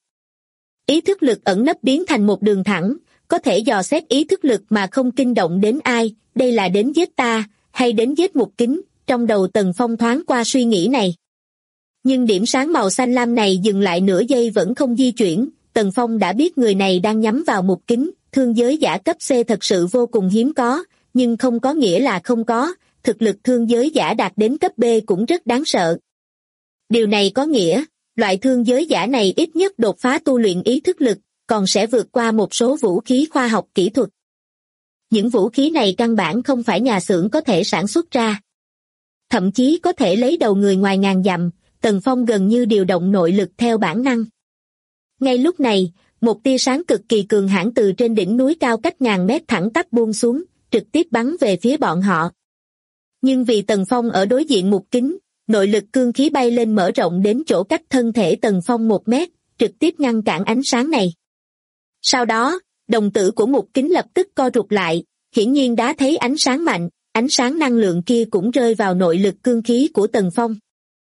Ý thức lực ẩn nấp biến thành một đường thẳng, có thể dò xét ý thức lực mà không kinh động đến ai, đây là đến giết ta, hay đến giết Mục Kính, trong đầu Tần Phong thoáng qua suy nghĩ này. Nhưng điểm sáng màu xanh lam này dừng lại nửa giây vẫn không di chuyển, Tần Phong đã biết người này đang nhắm vào Mục Kính, thương giới giả cấp C thật sự vô cùng hiếm có, nhưng không có nghĩa là không có, thực lực thương giới giả đạt đến cấp B cũng rất đáng sợ. Điều này có nghĩa, loại thương giới giả này ít nhất đột phá tu luyện ý thức lực, còn sẽ vượt qua một số vũ khí khoa học kỹ thuật. Những vũ khí này căn bản không phải nhà xưởng có thể sản xuất ra. Thậm chí có thể lấy đầu người ngoài ngàn dặm, Tần Phong gần như điều động nội lực theo bản năng. Ngay lúc này, một tia sáng cực kỳ cường hãn từ trên đỉnh núi cao cách ngàn mét thẳng tắp buông xuống, trực tiếp bắn về phía bọn họ. Nhưng vì Tần Phong ở đối diện Mục Kính, nội lực cương khí bay lên mở rộng đến chỗ cách thân thể Tần Phong 1 mét, trực tiếp ngăn cản ánh sáng này. Sau đó, đồng tử của Mục Kính lập tức co rụt lại, hiển nhiên đã thấy ánh sáng mạnh, ánh sáng năng lượng kia cũng rơi vào nội lực cương khí của Tần Phong.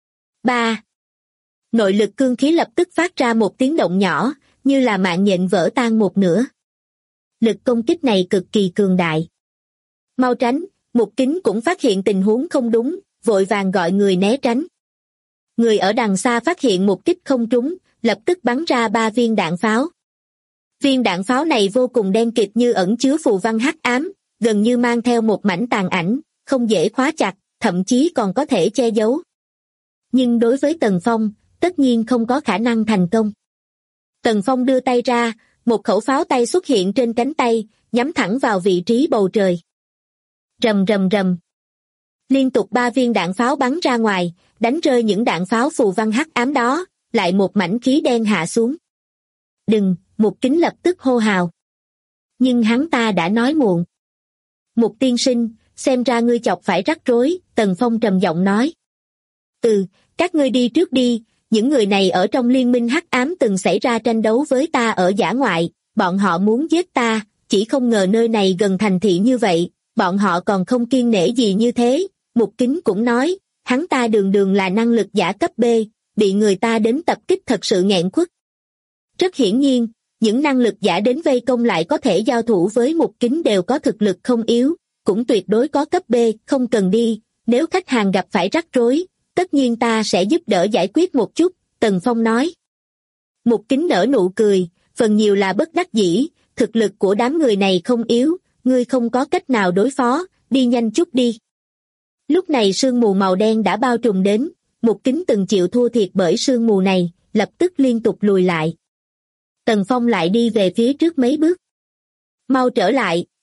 3. Nội lực cương khí lập tức phát ra một tiếng động nhỏ, như là mạng nhện vỡ tan một nửa. Lực công kích này cực kỳ cường đại. Mau tránh, Mục Kính cũng phát hiện tình huống không đúng, vội vàng gọi người né tránh. Người ở đằng xa phát hiện một kích không trúng, lập tức bắn ra 3 viên đạn pháo. Viên đạn pháo này vô cùng đen kịt như ẩn chứa phù văn hắc ám, gần như mang theo một mảnh tàn ảnh, không dễ khóa chặt, thậm chí còn có thể che giấu. Nhưng đối với Tần Phong, tất nhiên không có khả năng thành công. Tần Phong đưa tay ra, một khẩu pháo tay xuất hiện trên cánh tay, nhắm thẳng vào vị trí bầu trời. Rầm rầm rầm. Liên tục 3 viên đạn pháo bắn ra ngoài, đánh rơi những đạn pháo phù văn hắc ám đó, lại một mảnh khí đen hạ xuống. Đừng, Mục Kính lập tức hô hào. Nhưng hắn ta đã nói muộn. Mục tiên sinh, xem ra ngươi chọc phải rắc rối, Tần Phong trầm giọng nói. Các ngươi đi trước đi, những người này ở trong liên minh hắc ám từng xảy ra tranh đấu với ta ở dã ngoại, bọn họ muốn giết ta, chỉ không ngờ nơi này gần thành thị như vậy, bọn họ còn không kiêng nể gì như thế. Mục Kính cũng nói, hắn ta đường đường là năng lực giả cấp B, bị người ta đến tập kích thật sự nghẹn khuất. Rất hiển nhiên, những năng lực giả đến vây công lại có thể giao thủ với Mục Kính đều có thực lực không yếu, cũng tuyệt đối có cấp B, không cần đi, nếu khách hàng gặp phải rắc rối, tất nhiên ta sẽ giúp đỡ giải quyết một chút, Tần Phong nói. Mục Kính nở nụ cười, phần nhiều là bất đắc dĩ, thực lực của đám người này không yếu, ngươi không có cách nào đối phó, đi nhanh chút đi. Lúc này sương mù màu đen đã bao trùm đến, Mục Kính từng chịu thua thiệt bởi sương mù này, lập tức liên tục lùi lại. Tần Phong lại đi về phía trước mấy bước. Mau trở lại,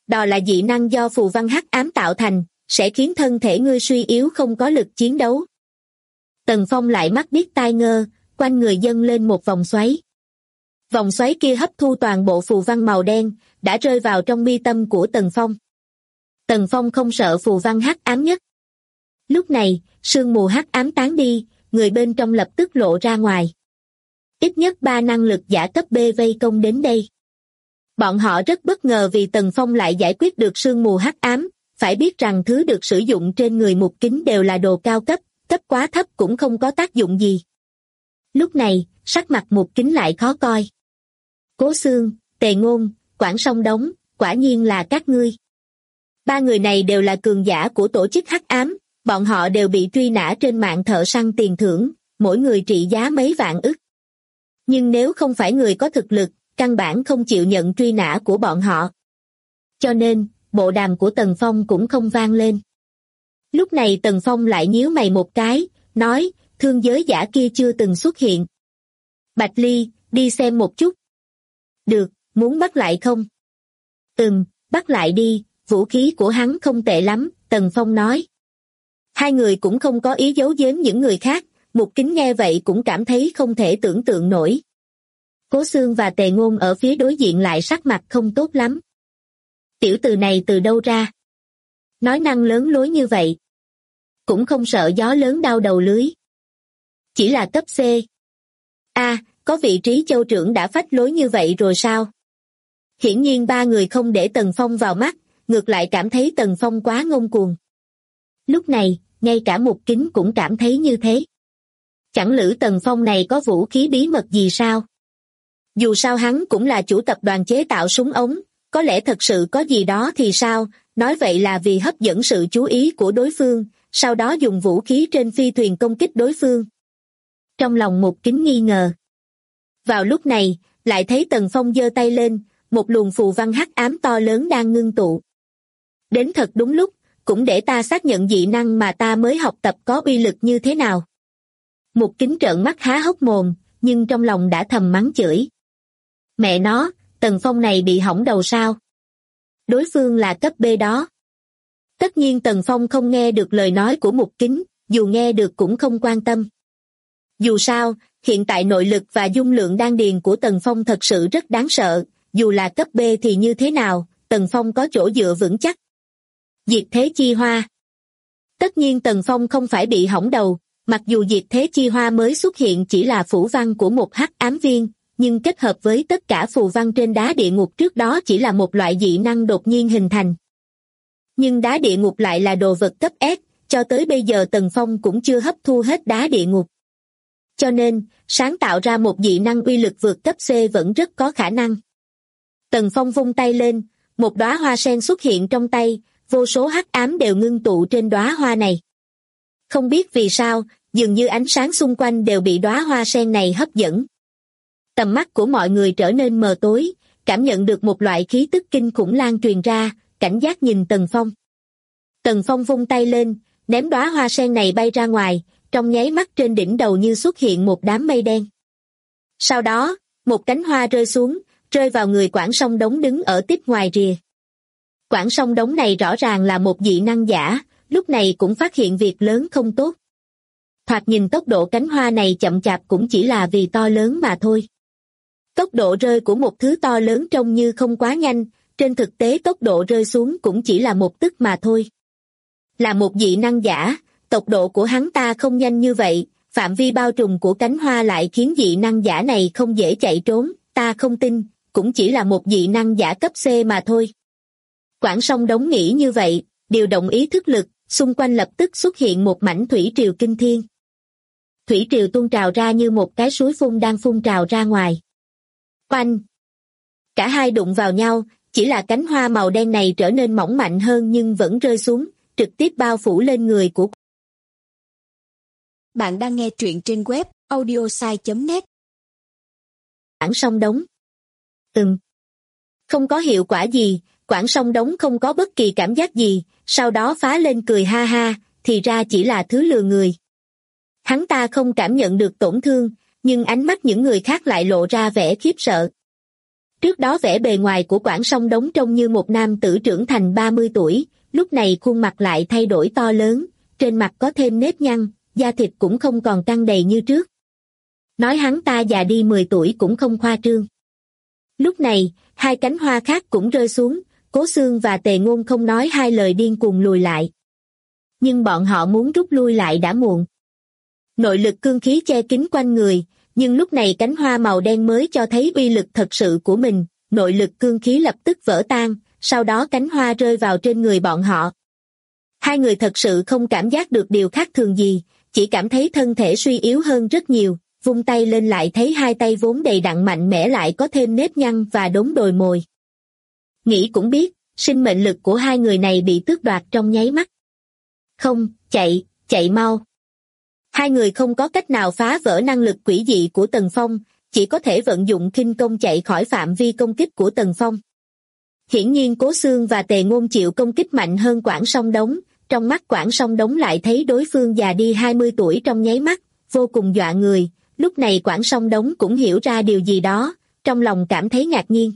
Đó là dị năng do phù văn hắc ám tạo thành, sẽ khiến thân thể ngươi suy yếu không có lực chiến đấu. Tần Phong lại mắt điếc tai ngơ, quanh người dâng lên một vòng xoáy. Vòng xoáy kia hấp thu toàn bộ phù văn màu đen, đã rơi vào trong mi tâm của Tần Phong. Tần Phong không sợ phù văn hắc ám nhất. Lúc này, sương mù hắc ám tán đi, người bên trong lập tức lộ ra ngoài. Ít nhất 3 năng lực giả cấp B vây công đến đây. Bọn họ rất bất ngờ vì Tần Phong lại giải quyết được sương mù hắc ám, phải biết rằng thứ được sử dụng trên người Mục Kính đều là đồ cao cấp, cấp quá thấp cũng không có tác dụng gì. Lúc này, sắc mặt Mục Kính lại khó coi. Cố Xương, Tề Ngôn, Quảng Song Đống, quả nhiên là các ngươi. 3 người này đều là cường giả của tổ chức hắc ám, bọn họ đều bị truy nã trên mạng thợ săn tiền thưởng, mỗi người trị giá mấy vạn ức. Nhưng nếu không phải người có thực lực, căn bản không chịu nhận truy nã của bọn họ. Cho nên, bộ đàm của Tần Phong cũng không vang lên. Lúc này Tần Phong lại nhíu mày một cái, nói, thương giới giả kia chưa từng xuất hiện. Bạch Ly, đi xem một chút. Được, muốn bắt lại không? Bắt lại đi, vũ khí của hắn không tệ lắm, Tần Phong nói. Hai người cũng không có ý giấu giếm những người khác, Mục Kính nghe vậy cũng cảm thấy không thể tưởng tượng nổi. Cố Xương và Tề Ngôn ở phía đối diện lại sắc mặt không tốt lắm. Tiểu tử này từ đâu ra? Nói năng lớn lối như vậy. Cũng không sợ gió lớn đau đầu lưới. Chỉ là cấp C. Có vị trí châu trưởng đã phách lối như vậy rồi sao? Hiển nhiên 3 người không để Tần Phong vào mắt, ngược lại cảm thấy Tần Phong quá ngông cuồng. Lúc này, ngay cả Mục Kính cũng cảm thấy như thế. Chẳng lẽ Tần Phong này có vũ khí bí mật gì sao? Dù sao hắn cũng là chủ tập đoàn chế tạo súng ống, có lẽ thật sự có gì đó thì sao, nói vậy là vì hấp dẫn sự chú ý của đối phương, sau đó dùng vũ khí trên phi thuyền công kích đối phương. Trong lòng Mục Kính nghi ngờ. Vào lúc này, lại thấy Tần Phong giơ tay lên, một luồng phù văn hắc ám to lớn đang ngưng tụ. Đến thật đúng lúc, cũng để ta xác nhận dị năng mà ta mới học tập có uy lực như thế nào. Mục Kính trợn mắt há hốc mồm, nhưng trong lòng đã thầm mắng chửi. Mẹ nó, Tần Phong này bị hỏng đầu sao? Đối phương là cấp B đó. Tất nhiên Tần Phong không nghe được lời nói của Mục Kính, dù nghe được cũng không quan tâm. Dù sao, hiện tại nội lực và dung lượng đan điền của Tần Phong thật sự rất đáng sợ, dù là cấp B thì như thế nào, Tần Phong có chỗ dựa vững chắc. Diệt thế chi hoa. Tất nhiên Tần Phong không phải bị hỏng đầu, mặc dù diệt thế chi hoa mới xuất hiện chỉ là phủ văn của một hắc ám viên, nhưng kết hợp với tất cả phù văn trên đá địa ngục trước đó chỉ là một loại dị năng đột nhiên hình thành. Nhưng đá địa ngục lại là đồ vật cấp S, cho tới bây giờ Tần Phong cũng chưa hấp thu hết đá địa ngục. Cho nên, sáng tạo ra một dị năng uy lực vượt cấp C vẫn rất có khả năng. Tần Phong vung tay lên, một đóa hoa sen xuất hiện trong tay, vô số hắc ám đều ngưng tụ trên đóa hoa này. Không biết vì sao, dường như ánh sáng xung quanh đều bị đóa hoa sen này hấp dẫn. Tầm mắt của mọi người trở nên mờ tối, cảm nhận được một loại khí tức kinh khủng lan truyền ra, cảnh giác nhìn Tần Phong. Tần Phong vung tay lên, ném đóa hoa sen này bay ra ngoài, trong nháy mắt trên đỉnh đầu như xuất hiện một đám mây đen. Sau đó, một cánh hoa rơi xuống, rơi vào người Quảng Song Đống đứng ở tiếp ngoài rìa. Quảng Song Đống này rõ ràng là một dị năng giả, lúc này cũng phát hiện việc lớn không tốt. Thoạt nhìn tốc độ cánh hoa này chậm chạp cũng chỉ là vì to lớn mà thôi. Tốc độ rơi của một thứ to lớn trông như không quá nhanh, trên thực tế tốc độ rơi xuống cũng chỉ là một tức mà thôi. Là một dị năng giả, tốc độ của hắn ta không nhanh như vậy, phạm vi bao trùm của cánh hoa lại khiến dị năng giả này không dễ chạy trốn, ta không tin, cũng chỉ là một dị năng giả cấp C mà thôi. Quảng Song Đống nghĩ như vậy, điều động ý thức lực, xung quanh lập tức xuất hiện một mảnh thủy triều kinh thiên. Thủy triều tuôn trào ra như một cái suối phun đang phun trào ra ngoài. Oanh! Cả hai đụng vào nhau, chỉ là cánh hoa màu đen này trở nên mỏng mạnh hơn nhưng vẫn rơi xuống, trực tiếp bao phủ lên người của.
Bạn đang nghe truyện trên web audiosai.net.
Quảng Song Đống. Không có hiệu quả gì, Quảng Song Đống không có bất kỳ cảm giác gì, sau đó phá lên cười ha ha, thì ra chỉ là thứ lừa người. Hắn ta không cảm nhận được tổn thương, nhưng ánh mắt những người khác lại lộ ra vẻ khiếp sợ. Trước đó vẻ bề ngoài của Quảng Song Đống trông như một nam tử trưởng thành 30 tuổi, lúc này khuôn mặt lại thay đổi to lớn, trên mặt có thêm nếp nhăn, da thịt cũng không còn căng đầy như trước. Nói hắn ta già đi 10 tuổi cũng không khoa trương. Lúc này, hai cánh hoa khác cũng rơi xuống, Cố Xương và Tề Ngôn không nói hai lời điên cuồng lùi lại. Nhưng bọn họ muốn rút lui lại đã muộn. Nội lực cương khí che kín quanh người, nhưng lúc này cánh hoa màu đen mới cho thấy uy lực thật sự của mình, nội lực cương khí lập tức vỡ tan, sau đó cánh hoa rơi vào trên người bọn họ. Hai người thật sự không cảm giác được điều khác thường gì, chỉ cảm thấy thân thể suy yếu hơn rất nhiều, vung tay lên lại thấy hai tay vốn đầy đặn mạnh mẽ lại có thêm nếp nhăn và đốm đồi mồi. Nghĩ cũng biết, sinh mệnh lực của hai người này bị tước đoạt trong nháy mắt. Không, chạy mau. Hai người không có cách nào phá vỡ năng lực quỷ dị của Tần Phong, chỉ có thể vận dụng khinh công chạy khỏi phạm vi công kích của Tần Phong. Hiển nhiên Cố Xương và Tề Ngôn chịu công kích mạnh hơn Quảng Song Đống, trong mắt Quảng Song Đống lại thấy đối phương già đi 20 tuổi trong nháy mắt, vô cùng dọa người, lúc này Quảng Song Đống cũng hiểu ra điều gì đó, trong lòng cảm thấy ngạc nhiên.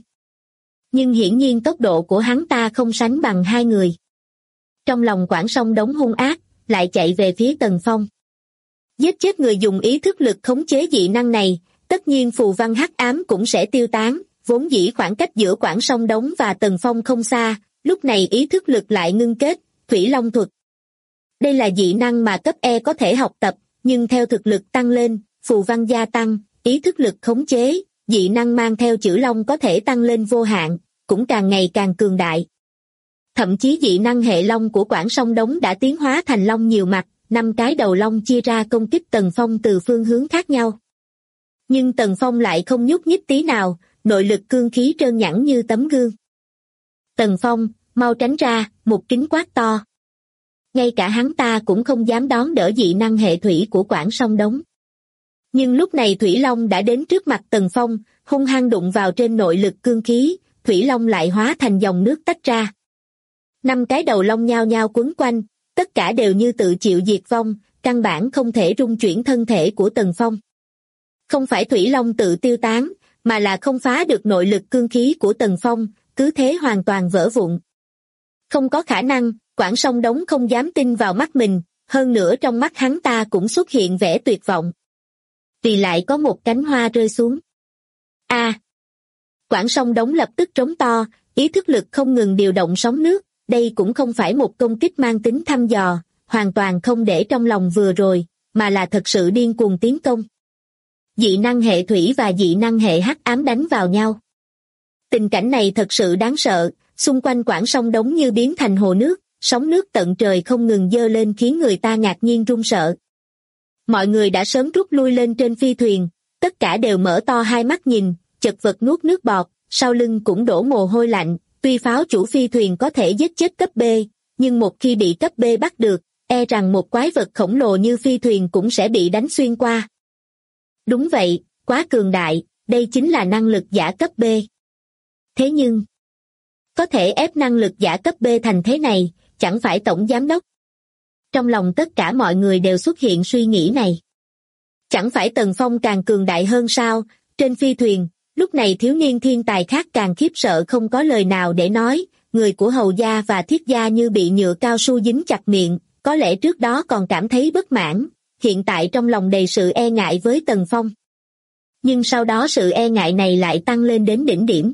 Nhưng hiển nhiên tốc độ của hắn ta không sánh bằng hai người. Trong lòng Quảng Song Đống hung ác, lại chạy về phía Tần Phong. Giết chết người dùng ý thức lực khống chế dị năng này, tất nhiên phù văn hắc ám cũng sẽ tiêu tán, vốn dĩ khoảng cách giữa Quảng Song Đống và Tần Phong không xa, lúc này ý thức lực lại ngưng kết, Thủy Long thuật. Đây là dị năng mà cấp E có thể học tập, nhưng theo thực lực tăng lên, phù văn gia tăng, ý thức lực khống chế, dị năng mang theo chữ Long có thể tăng lên vô hạn, cũng càng ngày càng cường đại. Thậm chí dị năng hệ Long của Quảng Song Đống đã tiến hóa thành Long nhiều mặt, 5 cái đầu Long chia ra công kích Tần Phong từ phương hướng khác nhau. Nhưng Tần Phong lại không nhúc nhích tí nào, nội lực cương khí trơn nhẵn như tấm gương. Tần Phong, mau tránh ra, một kính quát to. Ngay cả hắn ta cũng không dám đón đỡ dị năng hệ thủy của Quảng Song Đống. Nhưng lúc này Thủy Long đã đến trước mặt Tần Phong, hung hăng đụng vào trên nội lực cương khí, Thủy Long lại hóa thành dòng nước tách ra. 5 cái đầu Long nhao nhao quấn quanh, tất cả đều như tự chịu diệt vong, căn bản không thể rung chuyển thân thể của Tần Phong. Không phải Thủy Long tự tiêu tán, mà là không phá được nội lực cương khí của Tần Phong, cứ thế hoàn toàn vỡ vụn. Không có khả năng, Quảng Song Đống không dám tin vào mắt mình, hơn nữa trong mắt hắn ta cũng xuất hiện vẻ tuyệt vọng. Vì lại có một cánh hoa rơi xuống. Quảng Song Đống lập tức trống to, ý thức lực không ngừng điều động sóng nước, đây cũng không phải một công kích mang tính thăm dò, hoàn toàn không để trong lòng vừa rồi, mà là thật sự điên cuồng tiến công. Dị năng hệ thủy và dị năng hệ hắc ám đánh vào nhau. Tình cảnh này thật sự đáng sợ, xung quanh Quảng Song Đống như biến thành hồ nước, sóng nước tận trời không ngừng dơ lên khiến người ta ngạc nhiên run sợ. Mọi người đã sớm rút lui lên trên phi thuyền, tất cả đều mở to hai mắt nhìn, chật vật nuốt nước bọt, sau lưng cũng đổ mồ hôi lạnh, tuy pháo chủ phi thuyền có thể giết chết cấp B, nhưng một khi bị cấp B bắt được, e rằng một quái vật khổng lồ như phi thuyền cũng sẽ bị đánh xuyên qua. Đúng vậy, quá cường đại, đây chính là năng lực giả cấp B. Thế nhưng, có thể ép năng lực giả cấp B thành thế này, chẳng phải tổng giám đốc. Trong lòng tất cả mọi người đều xuất hiện suy nghĩ này. Chẳng phải Tần Phong càng cường đại hơn sao? Trên phi thuyền, lúc này thiếu niên thiên tài khác càng khiếp sợ không có lời nào để nói, người của Hầu gia và Thiết gia như bị nhựa cao su dính chặt miệng, có lẽ trước đó còn cảm thấy bất mãn, hiện tại trong lòng đầy sự e ngại với Tần Phong. Nhưng sau đó sự e ngại này lại tăng lên đến đỉnh điểm.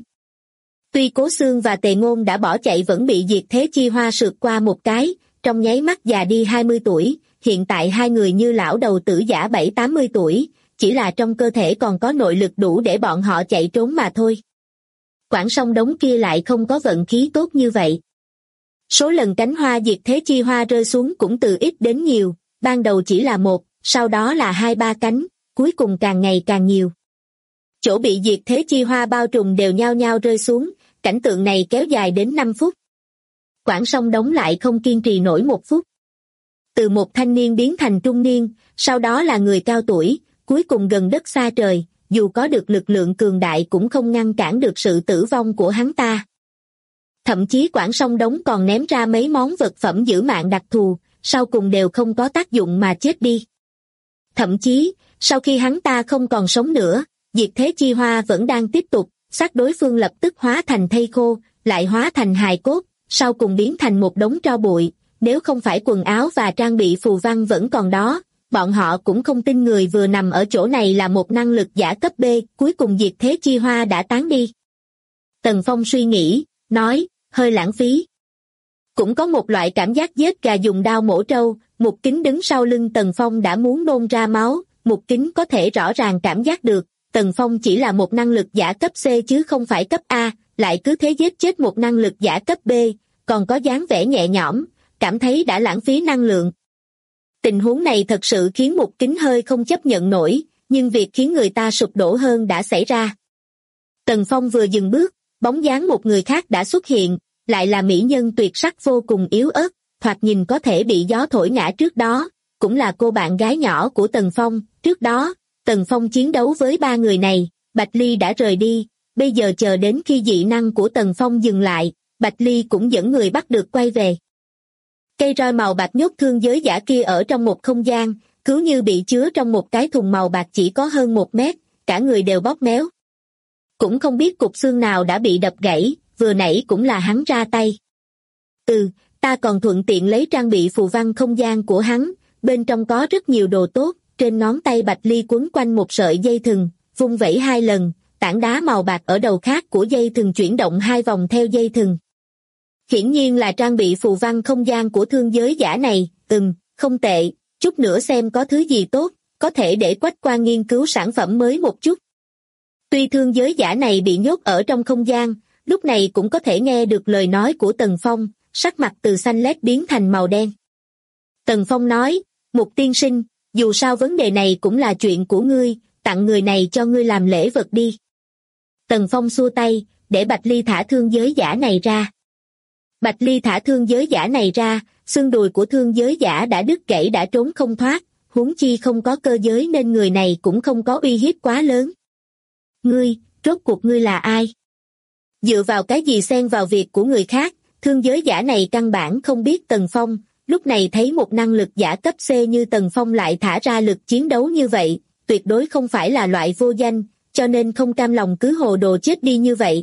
Tuy Cố Xương và Tề Ngôn đã bỏ chạy vẫn bị Diệt Thế Chi Hoa sượt qua một cái, trong nháy mắt già đi 20 tuổi, hiện tại hai người như lão đầu tử giả 70-80 tuổi, chỉ là trong cơ thể còn có nội lực đủ để bọn họ chạy trốn mà thôi. Quảng Song Đống kia lại không có vận khí tốt như vậy. Số lần cánh hoa Diệt Thế Chi Hoa rơi xuống cũng từ ít đến nhiều, ban đầu chỉ là một, sau đó là 2-3 cánh, cuối cùng càng ngày càng nhiều. Chỗ bị Diệt Thế Chi Hoa bao trùm đều nhao nhao rơi xuống, cảnh tượng này kéo dài đến 5 phút. Quảng Song Đống lại không kiên trì nổi 1 phút. Từ một thanh niên biến thành trung niên, sau đó là người cao tuổi, cuối cùng gần đất xa trời, dù có được lực lượng cường đại cũng không ngăn cản được sự tử vong của hắn ta. Thậm chí Quảng Song Đống còn ném ra mấy món vật phẩm giữ mạng đặc thù, sau cùng đều không có tác dụng mà chết đi. Thậm chí, sau khi hắn ta không còn sống nữa, Diệt Thế Chi Hoa vẫn đang tiếp tục, xác đối phương lập tức hóa thành thây khô, lại hóa thành hài cốt, sau cùng biến thành một đống tro bụi. Nếu không phải quần áo và trang bị phù văn vẫn còn đó, bọn họ cũng không tin người vừa nằm ở chỗ này là một năng lực giả cấp B. Cuối cùng diệt thế chi hoa đã tán đi. Tần Phong suy nghĩ, nói, hơi lãng phí. Cũng có một loại cảm giác giết gà dùng đao mổ trâu. Mục Kính đứng sau lưng Tần Phong đã muốn nôn ra máu. Mục Kính có thể rõ ràng cảm giác được, Tần Phong chỉ là một năng lực giả cấp C chứ không phải cấp A, lại cứ thế giết chết một năng lực giả cấp B, còn có dáng vẻ nhẹ nhõm, cảm thấy đã lãng phí năng lượng. Tình huống này thật sự khiến Mục Kính hơi không chấp nhận nổi, nhưng việc khiến người ta sụp đổ hơn đã xảy ra. Tần Phong vừa dừng bước, bóng dáng một người khác đã xuất hiện, lại là mỹ nhân tuyệt sắc vô cùng yếu ớt, thoạt nhìn có thể bị gió thổi ngã trước đó, cũng là cô bạn gái nhỏ của Tần Phong. Trước đó, Tần Phong chiến đấu với ba người này, Bạch Ly đã rời đi, bây giờ chờ đến khi dị năng của Tần Phong dừng lại, Bạch Ly cũng dẫn người bắt được quay về. Cây roi màu bạc nhốt thương giới giả kia ở trong một không gian, cứ như bị chứa trong một cái thùng màu bạc chỉ có hơn 1 mét, cả người đều bóp méo. Cũng không biết cục xương nào đã bị đập gãy, vừa nãy cũng là hắn ra tay. Ta còn thuận tiện lấy trang bị phù văn không gian của hắn, bên trong có rất nhiều đồ tốt, trên ngón tay Bạch Ly quấn quanh một sợi dây thừng, vung vẩy 2 lần, tảng đá màu bạc ở đầu khác của dây thừng chuyển động 2 vòng theo dây thừng. Hiển nhiên là trang bị phù văn không gian của thương giới giả này, không tệ, chút nữa xem có thứ gì tốt, có thể để Quách Quan nghiên cứu sản phẩm mới một chút. Tuy thương giới giả này bị nhốt ở trong không gian, lúc này cũng có thể nghe được lời nói của Tần Phong, sắc mặt từ xanh lét biến thành màu đen. Tần Phong nói, Mục tiên sinh, dù sao vấn đề này cũng là chuyện của ngươi, tặng người này cho ngươi làm lễ vật đi. Tần Phong xua tay, để Bạch Ly thả thương giới giả này ra. Bạch Ly thả thương giới giả này ra, xương đùi của thương giới giả đã đứt gãy đã trốn không thoát, huống chi không có cơ giới nên người này cũng không có uy hiếp quá lớn. Ngươi, rốt cuộc ngươi là ai? Dựa vào cái gì xen vào việc của người khác? Thương giới giả này căn bản không biết Tần Phong, lúc này thấy một năng lực giả cấp C như Tần Phong lại thả ra lực chiến đấu như vậy, tuyệt đối không phải là loại vô danh, cho nên không cam lòng cứ hồ đồ chết đi như vậy.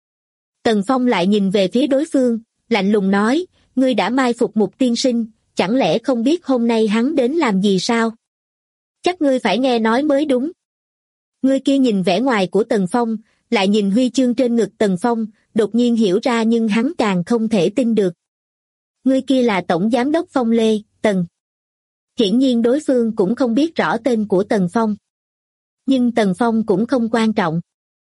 Tần Phong lại nhìn về phía đối phương, lạnh lùng nói, ngươi đã mai phục Mục tiên sinh, chẳng lẽ không biết hôm nay hắn đến làm gì sao? Chắc ngươi phải nghe nói mới đúng. Ngươi kia nhìn vẻ ngoài của Tần Phong, lại nhìn huy chương trên ngực Tần Phong, đột nhiên hiểu ra nhưng hắn càng không thể tin được. Ngươi kia là Tổng Giám đốc Phong Lê, Tần. Hiển nhiên đối phương cũng không biết rõ tên của Tần Phong. Nhưng Tần Phong cũng không quan trọng.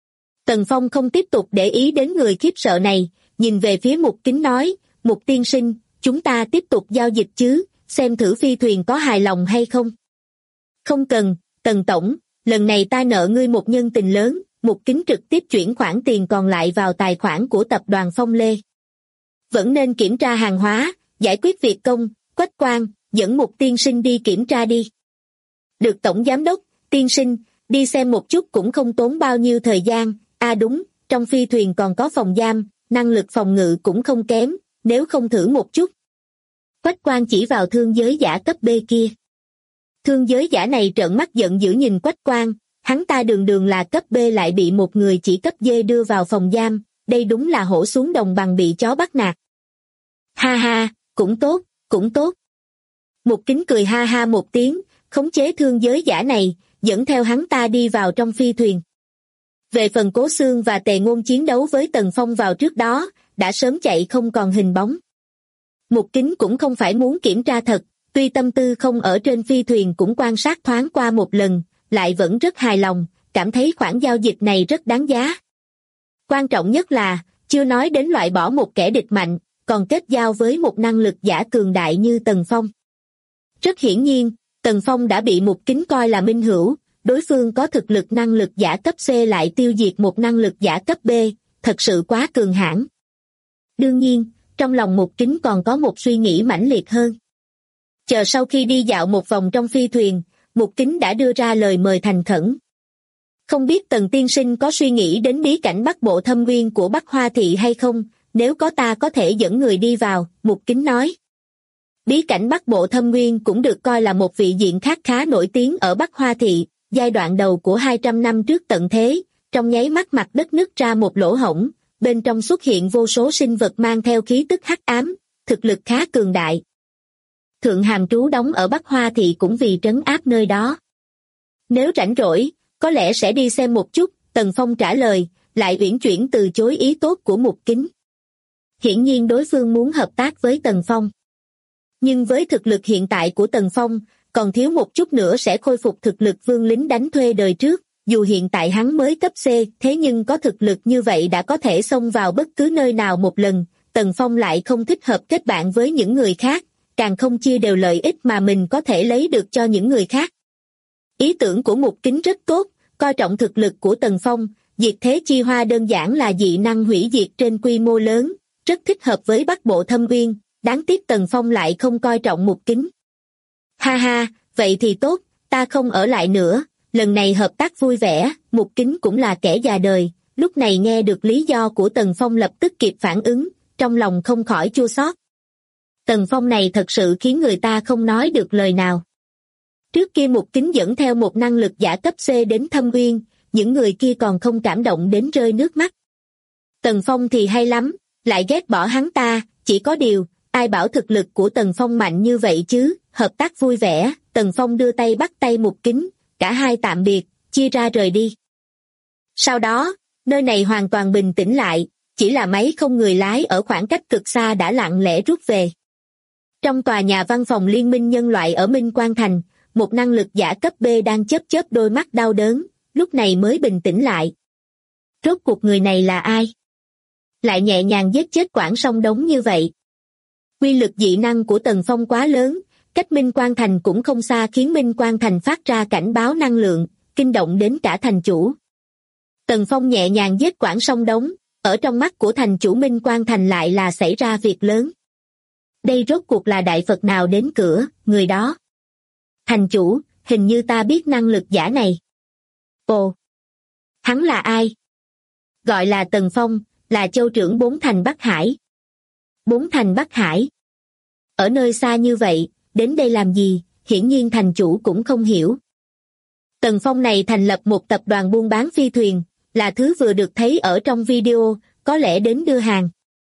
Tần Phong không tiếp tục để ý đến người khiếp sợ này, nhìn về phía Mục Kính nói, Mục tiên sinh, chúng ta tiếp tục giao dịch chứ, xem thử phi thuyền có hài lòng hay không. Không cần, Tần Tổng, lần này ta nợ ngươi một nhân tình lớn. Mục Kính trực tiếp chuyển khoản tiền còn lại vào tài khoản của tập đoàn Phong Lê. Vẫn nên kiểm tra hàng hóa, giải quyết việc công, Quách Quan, dẫn Mục tiên sinh đi kiểm tra đi. Được Tổng Giám đốc, tiên sinh, đi xem một chút cũng không tốn bao nhiêu thời gian, đúng, trong phi thuyền còn có phòng giam, năng lực phòng ngự cũng không kém, nếu không thử một chút. Quách Quan chỉ vào thương giới giả cấp B kia. Thương giới giả này trợn mắt giận dữ nhìn Quách Quan, hắn ta đường đường là cấp B lại bị một người chỉ cấp D đưa vào phòng giam, đây đúng là hổ xuống đồng bằng bị chó bắt nạt. Ha ha, cũng tốt, cũng tốt. Mục Kính cười ha ha một tiếng, khống chế thương giới giả này, dẫn theo hắn ta đi vào trong phi thuyền. Về phần Cố Xương và Tề Ngôn chiến đấu với Tần Phong vào trước đó, đã sớm chạy không còn hình bóng. Mục Kính cũng không phải muốn kiểm tra thật, tuy tâm tư không ở trên phi thuyền cũng quan sát thoáng qua một lần, lại vẫn rất hài lòng, cảm thấy khoản giao dịch này rất đáng giá. Quan trọng nhất là, chưa nói đến loại bỏ một kẻ địch mạnh, còn kết giao với một năng lực giả cường đại như Tần Phong. Rất hiển nhiên, Tần Phong đã bị Mục Kính coi là minh hữu, đối phương có thực lực năng lực giả cấp C lại tiêu diệt một năng lực giả cấp B, thật sự quá cường hãn. Đương nhiên, trong lòng Mục Kính còn có một suy nghĩ mãnh liệt hơn. Chờ sau khi đi dạo một vòng trong phi thuyền, Mục Kính đã đưa ra lời mời thành khẩn. Không biết Tần tiên sinh có suy nghĩ đến bí cảnh Bắc Bộ Thâm Nguyên của Bắc Hoa Thị hay không, nếu có ta có thể dẫn người đi vào, Mục Kính nói. Bí cảnh Bắc Bộ Thâm Nguyên cũng được coi là một vị diện khác khá nổi tiếng ở Bắc Hoa Thị, giai đoạn đầu của 200 năm trước tận thế, trong nháy mắt mặt đất nứt ra một lỗ hổng, bên trong xuất hiện vô số sinh vật mang theo khí tức hắc ám, thực lực khá cường đại. Thượng Hàm trú đóng ở Bắc Hoa Thị cũng vì trấn áp nơi đó. Nếu rảnh rỗi, có lẽ sẽ đi xem một chút, Tần Phong trả lời, lại uyển chuyển từ chối ý tốt của Mục Kính. Hiển nhiên đối phương muốn hợp tác với Tần Phong. Nhưng với thực lực hiện tại của Tần Phong, còn thiếu một chút nữa sẽ khôi phục thực lực vương lính đánh thuê đời trước, dù hiện tại hắn mới cấp C, thế nhưng có thực lực như vậy đã có thể xông vào bất cứ nơi nào một lần, Tần Phong lại không thích hợp kết bạn với những người khác, càng không chia đều lợi ích mà mình có thể lấy được cho những người khác. Ý tưởng của Mục Kính rất tốt, coi trọng thực lực của Tần Phong, diệt thế chi hoa đơn giản là dị năng hủy diệt trên quy mô lớn, rất thích hợp với Bắc Bộ Thâm Uyên, đáng tiếc Tần Phong lại không coi trọng Mục Kính. Ha ha, vậy thì tốt, ta không ở lại nữa, lần này hợp tác vui vẻ, Mục Kính cũng là kẻ già đời, lúc này nghe được lý do của Tần Phong lập tức kịp phản ứng, trong lòng không khỏi chua xót. Tần Phong này thật sự khiến người ta không nói được lời nào. Trước kia Mục Kính dẫn theo một năng lực giả cấp C đến Thâm Uyên, những người kia còn không cảm động đến rơi nước mắt. Tần Phong thì hay lắm, lại ghét bỏ hắn ta, chỉ có điều, ai bảo thực lực của Tần Phong mạnh như vậy chứ, hợp tác vui vẻ, Tần Phong đưa tay bắt tay Mục Kính, cả hai tạm biệt, chia ra rời đi. Sau đó, nơi này hoàn toàn bình tĩnh lại, chỉ là máy không người lái ở khoảng cách cực xa đã lặng lẽ rút về. Trong tòa nhà văn phòng Liên minh nhân loại ở Minh Quang Thành, một năng lực giả cấp B đang chớp chớp đôi mắt đau đớn, lúc này mới bình tĩnh lại. Rốt cuộc người này là ai? Lại nhẹ nhàng giết chết Quảng Song Đống như vậy. Quy lực dị năng của Tần Phong quá lớn, cách Minh Quang Thành cũng không xa khiến Minh Quang Thành phát ra cảnh báo năng lượng, kinh động đến cả thành chủ. Tần Phong nhẹ nhàng giết Quảng Song Đống, ở trong mắt của thành chủ Minh Quang Thành lại là xảy ra việc lớn. Đây rốt cuộc là đại Phật nào đến cửa, người đó. Thành chủ, hình như ta biết năng lực giả này. Ồ, hắn là ai? Gọi là Tần Phong, là châu trưởng 4 thành Bắc Hải. 4 thành Bắc Hải. Ở nơi xa như vậy, đến đây làm gì, hiển nhiên thành chủ cũng không hiểu. Tần Phong này thành lập một tập đoàn buôn bán phi thuyền, là thứ vừa được thấy ở trong video, có lẽ đến đưa hàng.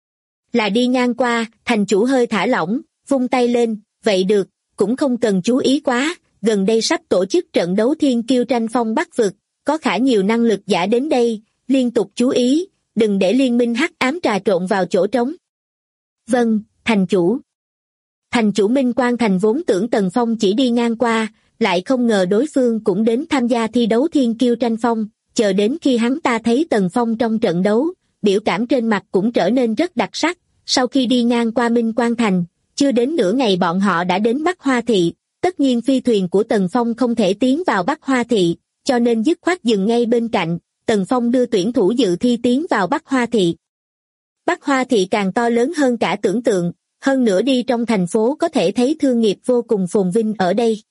Là đi ngang qua, thành chủ hơi thả lỏng, vung tay lên, vậy được, cũng không cần chú ý quá, gần đây sắp tổ chức trận đấu thiên kiêu tranh phong Bắc vực, có khá nhiều năng lực giả đến đây, liên tục chú ý, đừng để liên minh hắc ám trà trộn vào chỗ trống. Vâng, thành chủ. Thành chủ Minh Quang Thành vốn tưởng Tần Phong chỉ đi ngang qua, lại không ngờ đối phương cũng đến tham gia thi đấu thiên kiêu tranh phong, chờ đến khi hắn ta thấy Tần Phong trong trận đấu, biểu cảm trên mặt cũng trở nên rất đặc sắc, sau khi đi ngang qua Minh Quang Thành, chưa đến nửa ngày bọn họ đã đến Bắc Hoa Thị, tất nhiên phi thuyền của Tần Phong không thể tiến vào Bắc Hoa Thị, cho nên dứt khoát dừng ngay bên cạnh, Tần Phong đưa tuyển thủ dự thi tiến vào Bắc Hoa Thị. Bắc Hoa Thị càng to lớn hơn cả tưởng tượng, hơn nữa đi trong thành phố có thể thấy thương nghiệp vô cùng phồn vinh ở đây.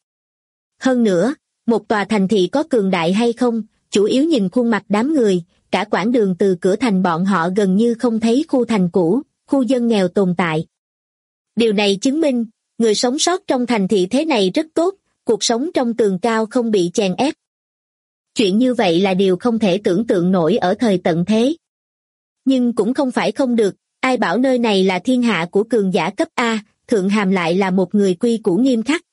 Hơn nữa, một tòa thành thị có cường đại hay không, chủ yếu nhìn khuôn mặt đám người, cả quãng đường từ cửa thành bọn họ gần như không thấy khu thành cũ, khu dân nghèo tồn tại. Điều này chứng minh, người sống sót trong thành thị thế này rất tốt, cuộc sống trong tường cao không bị chèn ép. Chuyện như vậy là điều không thể tưởng tượng nổi ở thời tận thế. Nhưng cũng không phải không được, ai bảo nơi này là thiên hạ của cường giả cấp A, Thượng Hàm lại là một người quy củ nghiêm khắc.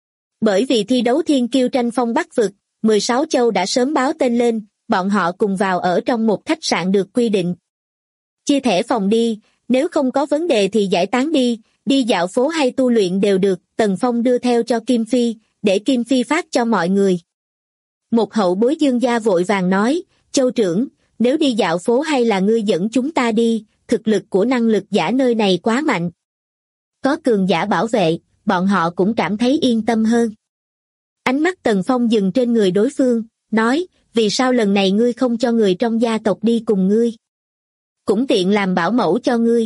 Bởi vì thi đấu thiên kiêu tranh phong Bắc vực, 16 châu đã sớm báo tên lên, bọn họ cùng vào ở trong một khách sạn được quy định. Chia thẻ phòng đi, nếu không có vấn đề thì giải tán đi dạo phố hay tu luyện đều được, Tần Phong đưa theo cho Kim Phi, để Kim Phi phát cho mọi người. Một hậu bối Dương gia vội vàng nói, Châu trưởng, nếu đi dạo phố hay là ngươi dẫn chúng ta đi, thực lực của năng lực giả nơi này quá mạnh. Có cường giả bảo vệ, bọn họ cũng cảm thấy yên tâm hơn. Ánh mắt Tần Phong dừng trên người đối phương, nói, vì sao lần này ngươi không cho người trong gia tộc đi cùng ngươi? Cũng tiện làm bảo mẫu cho ngươi.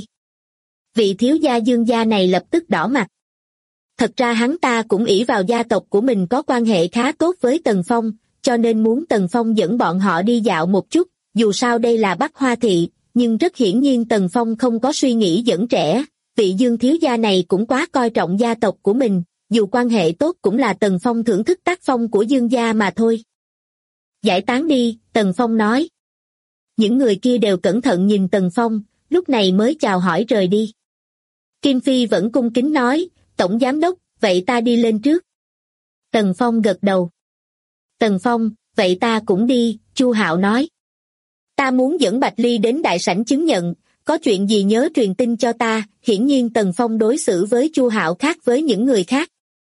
Vị thiếu gia Dương gia này lập tức đỏ mặt. Thật ra hắn ta cũng ỷ vào gia tộc của mình có quan hệ khá tốt với Tần Phong, cho nên muốn Tần Phong dẫn bọn họ đi dạo một chút, dù sao đây là Bắc Hoa Thị, nhưng rất hiển nhiên Tần Phong không có suy nghĩ dẫn trẻ, vị Dương thiếu gia này cũng quá coi trọng gia tộc của mình, dù quan hệ tốt cũng là Tần Phong thưởng thức tác phong của Dương gia mà thôi. Giải tán đi, Tần Phong nói. Những người kia đều cẩn thận nhìn Tần Phong, lúc này mới chào hỏi rời đi. Kim Phi vẫn cung kính nói, Tổng Giám đốc, vậy ta đi lên trước. Tần Phong gật đầu. Tần Phong, vậy ta cũng đi, Chu Hạo nói. Ta muốn dẫn Bạch Ly đến đại sảnh chứng nhận, có chuyện gì nhớ truyền tin cho ta. Hiển nhiên Tần Phong đối xử với Chu Hạo khác với những người khác.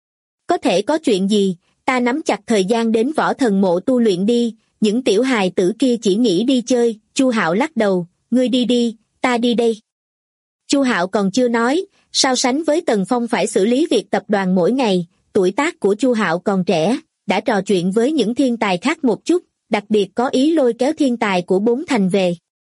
Có thể có chuyện gì, ta nắm chặt thời gian đến Võ Thần Mộ tu luyện đi, những tiểu hài tử kia chỉ nghĩ đi chơi. Chu Hạo lắc đầu, ngươi đi đi, ta đi đây. Chu Hạo còn chưa nói, so sánh với Tần Phong phải xử lý việc tập đoàn mỗi ngày, tuổi tác của Chu Hạo còn trẻ, đã trò chuyện với những thiên tài khác một chút, đặc biệt có ý lôi kéo thiên tài của bốn thành về.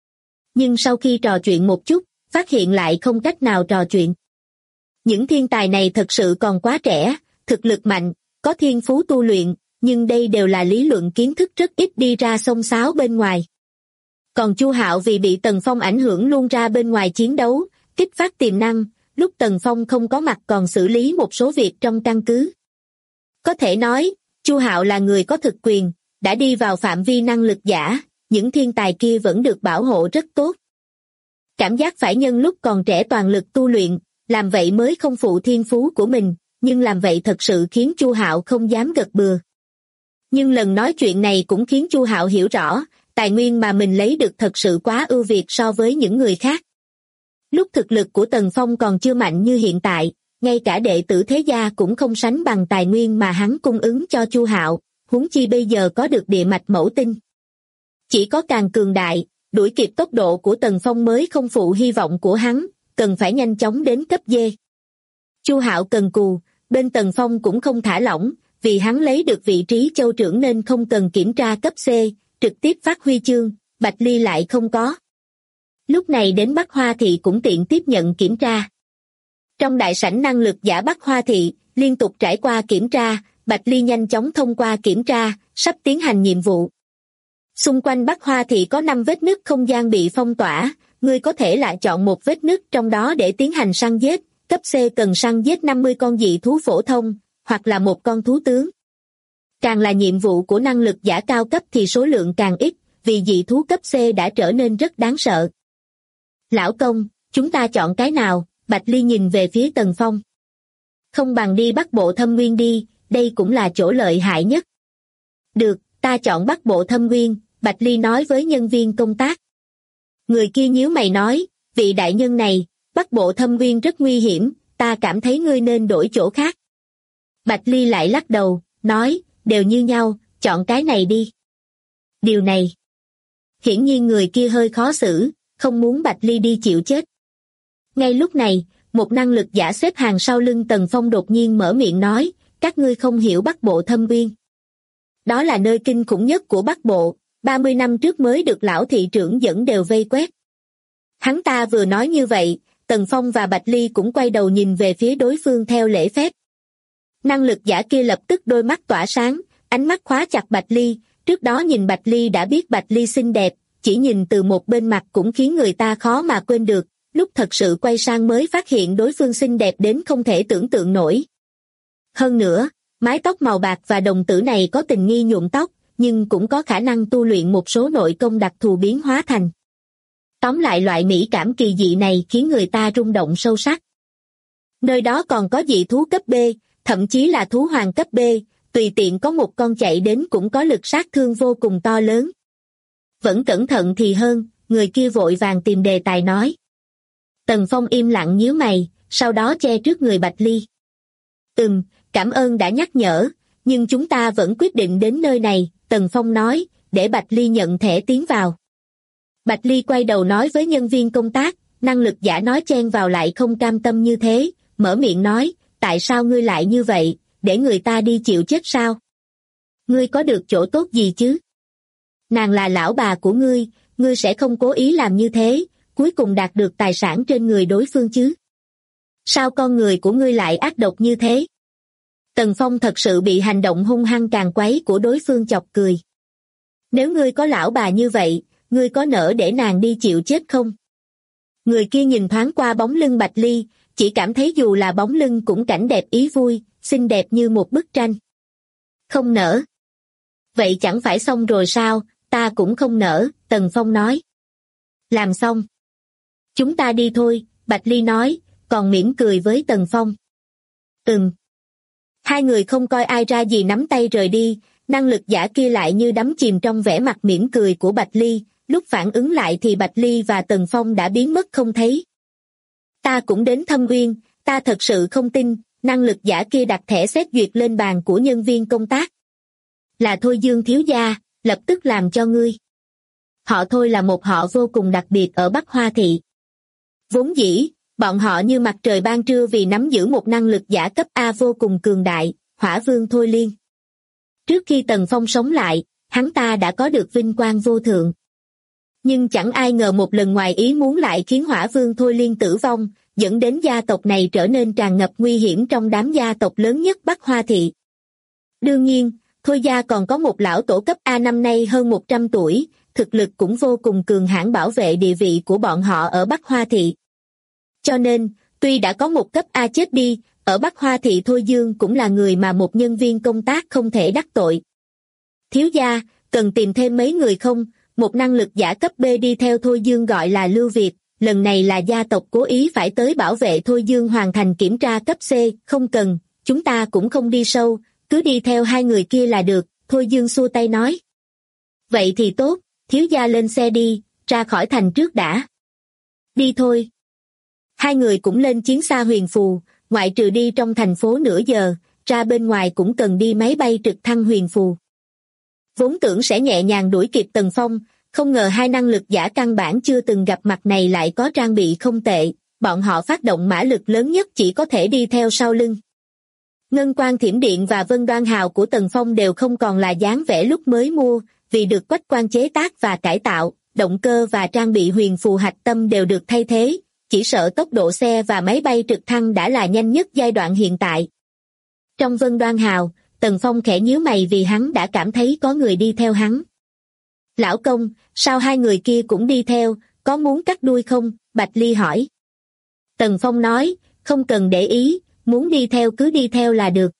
Nhưng sau khi trò chuyện một chút, phát hiện lại không cách nào trò chuyện. Những thiên tài này thật sự còn quá trẻ, thực lực mạnh, có thiên phú tu luyện, nhưng đây đều là lý luận kiến thức rất ít đi ra xông xáo bên ngoài. Còn Chu Hạo vì bị Tần Phong ảnh hưởng luôn ra bên ngoài chiến đấu, kích phát tiềm năng, lúc Tần Phong không có mặt còn xử lý một số việc trong căn cứ. Có thể nói, Chu Hạo là người có thực quyền, đã đi vào phạm vi năng lực giả, những thiên tài kia vẫn được bảo hộ rất tốt. Cảm giác phải nhân lúc còn trẻ toàn lực tu luyện, làm vậy mới không phụ thiên phú của mình, nhưng làm vậy thật sự khiến Chu Hạo không dám gật bừa. Nhưng lần nói chuyện này cũng khiến Chu Hạo hiểu rõ, tài nguyên mà mình lấy được thật sự quá ưu việt so với những người khác. Lúc thực lực của Tần Phong còn chưa mạnh như hiện tại, ngay cả đệ tử thế gia cũng không sánh bằng tài nguyên mà hắn cung ứng cho Chu Hạo, huống chi bây giờ có được địa mạch mẫu tinh. Chỉ có càng cường đại, đuổi kịp tốc độ của Tần Phong mới không phụ hy vọng của hắn, cần phải nhanh chóng đến cấp D. Chu Hạo cần cù, bên Tần Phong cũng không thả lỏng, vì hắn lấy được vị trí châu trưởng nên không cần kiểm tra cấp C, trực tiếp phát huy chương, Bạch Ly lại không có. Lúc này đến Bắc Hoa Thị cũng tiện tiếp nhận kiểm tra. Trong đại sảnh năng lực giả Bắc Hoa Thị, liên tục trải qua kiểm tra, Bạch Ly nhanh chóng thông qua kiểm tra, sắp tiến hành nhiệm vụ. Xung quanh Bắc Hoa Thị có 5 vết nứt không gian bị phong tỏa, ngươi có thể lại chọn một vết nứt trong đó để tiến hành săn giết, cấp C cần săn giết 50 con dị thú phổ thông, hoặc là một con thú tướng. Càng là nhiệm vụ của năng lực giả cao cấp thì số lượng càng ít, vì dị thú cấp C đã trở nên rất đáng sợ. Lão công, chúng ta chọn cái nào? Bạch Ly nhìn về phía Tần Phong. Không bằng đi Bắc Bộ Thâm Nguyên đi, đây cũng là chỗ lợi hại nhất. Được, ta chọn Bắc Bộ Thâm Nguyên, Bạch Ly nói với nhân viên công tác. Người kia nhíu mày nói, vị đại nhân này, Bắc Bộ Thâm Nguyên rất nguy hiểm, ta cảm thấy ngươi nên đổi chỗ khác. Bạch Ly lại lắc đầu, nói, đều như nhau, chọn cái này đi. Điều này. Hiển nhiên người kia hơi khó xử, không muốn Bạch Ly đi chịu chết. Ngay lúc này, một năng lực giả xếp hàng sau lưng Tần Phong đột nhiên mở miệng nói, các ngươi không hiểu Bắc Bộ Thâm Nguyên. Đó là nơi kinh khủng nhất của Bắc Bộ, 30 năm trước mới được lão thị trưởng dẫn đều vây quét. Hắn ta vừa nói như vậy, Tần Phong và Bạch Ly cũng quay đầu nhìn về phía đối phương theo lễ phép. Năng lực giả kia lập tức đôi mắt tỏa sáng, ánh mắt khóa chặt Bạch Ly, trước đó nhìn Bạch Ly đã biết Bạch Ly xinh đẹp, chỉ nhìn từ một bên mặt cũng khiến người ta khó mà quên được, lúc thật sự quay sang mới phát hiện đối phương xinh đẹp đến không thể tưởng tượng nổi. Hơn nữa, mái tóc màu bạc và đồng tử này có tình nghi nhuộm tóc, nhưng cũng có khả năng tu luyện một số nội công đặc thù biến hóa thành. Tóm lại loại mỹ cảm kỳ dị này khiến người ta rung động sâu sắc. Nơi đó còn có dị thú cấp B, thậm chí là thú hoàng cấp B, tùy tiện có một con chạy đến cũng có lực sát thương vô cùng to lớn. Vẫn cẩn thận thì hơn, người kia vội vàng tìm đề tài nói. Tần Phong im lặng nhíu mày, sau đó che trước người Bạch Ly. Cảm ơn đã nhắc nhở, nhưng chúng ta vẫn quyết định đến nơi này, Tần Phong nói, để Bạch Ly nhận thẻ tiến vào. Bạch Ly quay đầu nói với nhân viên công tác, năng lực giả nói chen vào lại không cam tâm như thế, mở miệng nói, tại sao ngươi lại như vậy, để người ta đi chịu chết sao? Ngươi có được chỗ tốt gì chứ? Nàng là lão bà của ngươi sẽ không cố ý làm như thế, cuối cùng đạt được tài sản trên người đối phương chứ? Sao con người của ngươi lại ác độc như thế? Tần Phong thật sự bị hành động hung hăng càn quấy của đối phương chọc cười. Nếu ngươi có lão bà như vậy, ngươi có nỡ để nàng đi chịu chết không? Người kia nhìn thoáng qua bóng lưng Bạch Ly, chỉ cảm thấy dù là bóng lưng cũng cảnh đẹp ý vui, xinh đẹp như một bức tranh. Không nỡ. Vậy chẳng phải xong rồi sao? Ta cũng không nỡ, Tần Phong nói. Làm xong. Chúng ta đi thôi, Bạch Ly nói, còn mỉm cười với Tần Phong. Hai người không coi ai ra gì nắm tay rời đi, năng lực giả kia lại như đắm chìm trong vẻ mặt mỉm cười của Bạch Ly, lúc phản ứng lại thì Bạch Ly và Tần Phong đã biến mất không thấy. Ta cũng đến Thâm Uyên, ta thật sự không tin, năng lực giả kia đặt thẻ xét duyệt lên bàn của nhân viên công tác. Là Thôi Dương thiếu gia, lập tức làm cho ngươi. Họ Thôi là một họ vô cùng đặc biệt ở Bắc Hoa Thị. Vốn dĩ, bọn họ như mặt trời ban trưa vì nắm giữ một năng lực giả cấp A vô cùng cường đại, Hỏa Vương Thôi Liên. Trước khi Tần Phong sống lại, hắn ta đã có được vinh quang vô thượng. Nhưng chẳng ai ngờ một lần ngoài ý muốn lại khiến Hỏa Vương Thôi Liên tử vong, dẫn đến gia tộc này trở nên tràn ngập nguy hiểm trong đám gia tộc lớn nhất Bắc Hoa Thị. Đương nhiên, Thôi gia còn có một lão tổ cấp A năm nay hơn 100 tuổi, thực lực cũng vô cùng cường hãn bảo vệ địa vị của bọn họ ở Bắc Hoa Thị. Cho nên, tuy đã có một cấp A chết đi, ở Bắc Hoa Thị Thôi Dương cũng là người mà một nhân viên công tác không thể đắc tội. Thiếu gia, cần tìm thêm mấy người không? Một năng lực giả cấp B đi theo Thôi Dương gọi là Lưu Việt, lần này là gia tộc cố ý phải tới bảo vệ Thôi Dương hoàn thành kiểm tra cấp C, không cần, chúng ta cũng không đi sâu, cứ đi theo hai người kia là được, Thôi Dương xua tay nói. Vậy thì tốt, thiếu gia lên xe đi, ra khỏi thành trước đã. Đi thôi. Hai người cũng lên chiến xa huyền phù, ngoại trừ đi trong thành phố nửa giờ, ra bên ngoài cũng cần đi máy bay trực thăng huyền phù. Vốn tưởng sẽ nhẹ nhàng đuổi kịp Tần Phong, không ngờ hai năng lực giả căn bản chưa từng gặp mặt này lại có trang bị không tệ, bọn họ phát động mã lực lớn nhất chỉ có thể đi theo sau lưng. Ngân Quang Thiểm Điện và Vân Đoan Hào của Tần Phong đều không còn là dáng vẻ lúc mới mua, vì được Quách Quan chế tác và cải tạo, động cơ và trang bị huyền phù hạch tâm đều được thay thế, chỉ sợ tốc độ xe và máy bay trực thăng đã là nhanh nhất giai đoạn hiện tại. Trong Vân Đoan Hào, Tần Phong khẽ nhíu mày vì hắn đã cảm thấy có người đi theo hắn. Lão công, sao hai người kia cũng đi theo, có muốn cắt đuôi không? Bạch Ly hỏi. Tần Phong nói, không cần để ý, muốn đi theo cứ đi theo là được.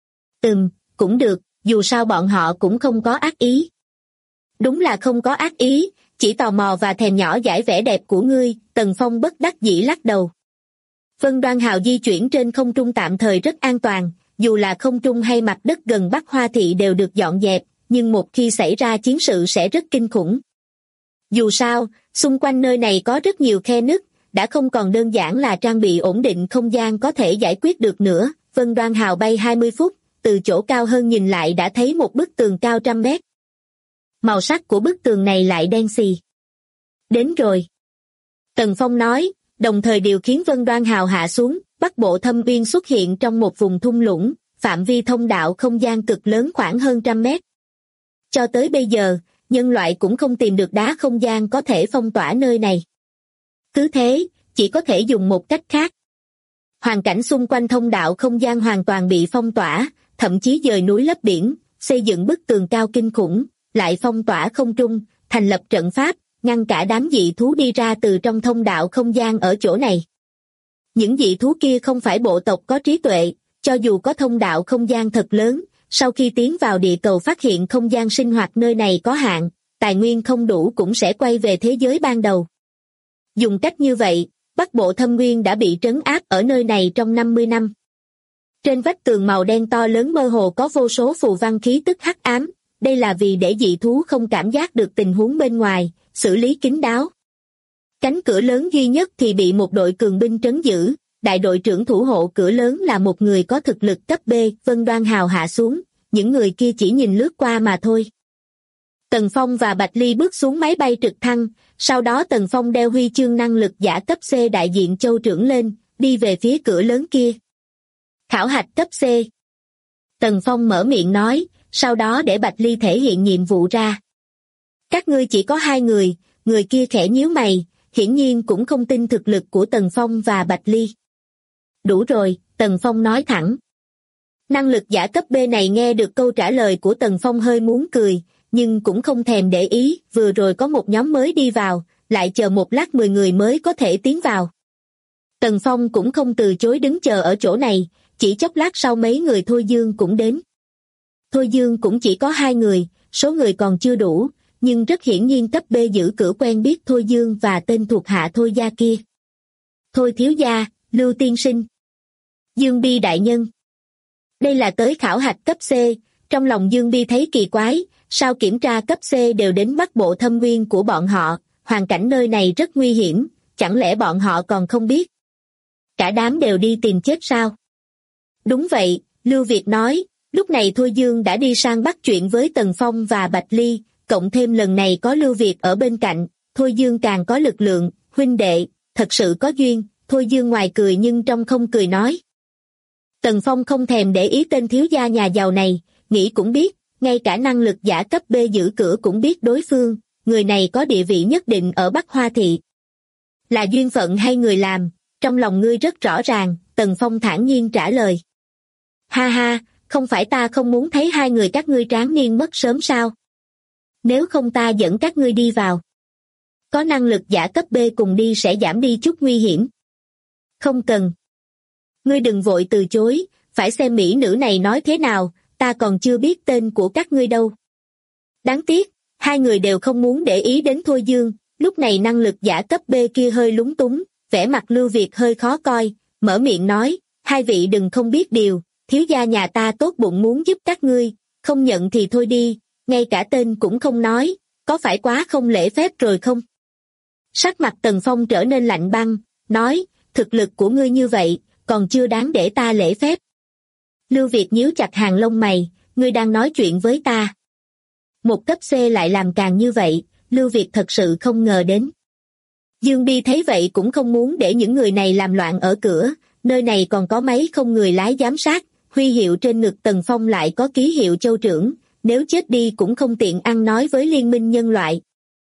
Cũng được, dù sao bọn họ cũng không có ác ý. Đúng là không có ác ý, chỉ tò mò và thèm nhỏ dãi vẻ đẹp của ngươi, Tần Phong bất đắc dĩ lắc đầu. Vân Đoan Hào di chuyển trên không trung tạm thời rất an toàn, dù là không trung hay mặt đất gần Bắc Hoa Thị đều được dọn dẹp, nhưng một khi xảy ra chiến sự sẽ rất kinh khủng. Dù sao, xung quanh nơi này có rất nhiều khe nứt, đã không còn đơn giản là trang bị ổn định không gian có thể giải quyết được nữa. Vân Đoan Hào bay 20 phút, từ chỗ cao hơn nhìn lại đã thấy một bức tường cao trăm mét. Màu sắc của bức tường này lại đen xì. Đến rồi. Tần Phong nói, đồng thời điều khiển Vân Đoan Hào hạ xuống, Bắc Bộ Thâm Uyên xuất hiện trong một vùng thung lũng, phạm vi thông đạo không gian cực lớn khoảng hơn 100 mét. Cho tới bây giờ, nhân loại cũng không tìm được đá không gian có thể phong tỏa nơi này. Cứ thế, chỉ có thể dùng một cách khác. Hoàn cảnh xung quanh thông đạo không gian hoàn toàn bị phong tỏa, thậm chí dời núi lấp biển, xây dựng bức tường cao kinh khủng, lại phong tỏa không trung, thành lập trận pháp, ngăn cả đám dị thú đi ra từ trong thông đạo không gian ở chỗ này. Những dị thú kia không phải bộ tộc có trí tuệ, cho dù có thông đạo không gian thật lớn, sau khi tiến vào địa cầu phát hiện không gian sinh hoạt nơi này có hạn, tài nguyên không đủ cũng sẽ quay về thế giới ban đầu. Dùng cách như vậy, Bắc Bộ Thâm Nguyên đã bị trấn áp ở nơi này trong 50 năm. Trên vách tường màu đen to lớn mơ hồ có vô số phù văn khí tức hắc ám, đây là vì để dị thú không cảm giác được tình huống bên ngoài, xử lý kín đáo. Cánh cửa lớn duy nhất thì bị một đội cường binh trấn giữ, đại đội trưởng thủ hộ cửa lớn là một người có thực lực cấp B. Vân Đoan Hào hạ xuống, những người kia chỉ nhìn lướt qua mà thôi. Tần Phong và Bạch Ly bước xuống máy bay trực thăng, sau đó Tần Phong đeo huy chương năng lực giả cấp C đại diện Châu trưởng lên, đi về phía cửa lớn kia. Khảo hạch cấp C. Tần Phong mở miệng nói, sau đó để Bạch Ly thể hiện nhiệm vụ ra. Các ngươi chỉ có 2 người, người kia khẽ nhíu mày, hiển nhiên cũng không tin thực lực của Tần Phong và Bạch Ly. Đủ rồi, Tần Phong nói thẳng. Năng lực giả cấp B này nghe được câu trả lời của Tần Phong hơi muốn cười, nhưng cũng không thèm để ý, vừa rồi có một nhóm mới đi vào, lại chờ một lát 10 người mới có thể tiến vào. Tần Phong cũng không từ chối đứng chờ ở chỗ này, chỉ chốc lát sau mấy người Thôi Dương cũng đến. Thôi Dương cũng chỉ có 2 người, số người còn chưa đủ, nhưng rất hiển nhiên cấp B giữ cửa quen biết Thôi Dương và tên thuộc hạ Thôi gia kia. Thôi thiếu gia, Lưu tiên sinh. Dương Bi đại nhân. Đây là tới khảo hạch cấp C, trong lòng Dương Bi thấy kỳ quái, sao kiểm tra cấp C đều đến Bắc Bộ Thâm Uyên của bọn họ, hoàn cảnh nơi này rất nguy hiểm, chẳng lẽ bọn họ còn không biết? Cả đám đều đi tìm chết sao? Đúng vậy, Lưu Việt nói, lúc này Thôi Dương đã đi sang bắt chuyện với Tần Phong và Bạch Ly, cộng thêm lần này có Lưu Việt ở bên cạnh, Thôi Dương càng có lực lượng, huynh đệ, thật sự có duyên, Thôi Dương ngoài cười nhưng trong không cười nói. Tần Phong không thèm để ý tên thiếu gia nhà giàu này, nghĩ cũng biết, ngay cả năng lực giả cấp B giữ cửa cũng biết đối phương, người này có địa vị nhất định ở Bắc Hoa Thị. Là duyên phận hay người làm, trong lòng ngươi rất rõ ràng, Tần Phong thản nhiên trả lời. Ha ha, không phải ta không muốn thấy hai người các ngươi tráng niên mất sớm sao? Nếu không ta dẫn các ngươi đi vào. Có năng lực giả cấp B cùng đi sẽ giảm đi chút nguy hiểm. Không cần. Ngươi đừng vội từ chối, phải xem mỹ nữ này nói thế nào, ta còn chưa biết tên của các ngươi đâu. Đáng tiếc, hai người đều không muốn để ý đến Thôi Dương, lúc này năng lực giả cấp B kia hơi lúng túng, vẻ mặt Lưu Việt hơi khó coi, mở miệng nói, hai vị đừng không biết điều, thiếu gia nhà ta tốt bụng muốn giúp các ngươi, không nhận thì thôi đi, ngay cả tên cũng không nói, có phải quá không lễ phép rồi không? Sắc mặt Tần Phong trở nên lạnh băng, nói, thực lực của ngươi như vậy, còn chưa đáng để ta lễ phép. Lưu Việt nhíu chặt hàng lông mày, ngươi đang nói chuyện với ta. Một cấp C lại làm càng như vậy, Lưu Việt thật sự không ngờ đến. Dương Bi thấy vậy cũng không muốn để những người này làm loạn ở cửa, nơi này còn có mấy không người lái giám sát, huy hiệu trên ngực Tần Phong lại có ký hiệu châu trưởng, nếu chết đi cũng không tiện ăn nói với liên minh nhân loại.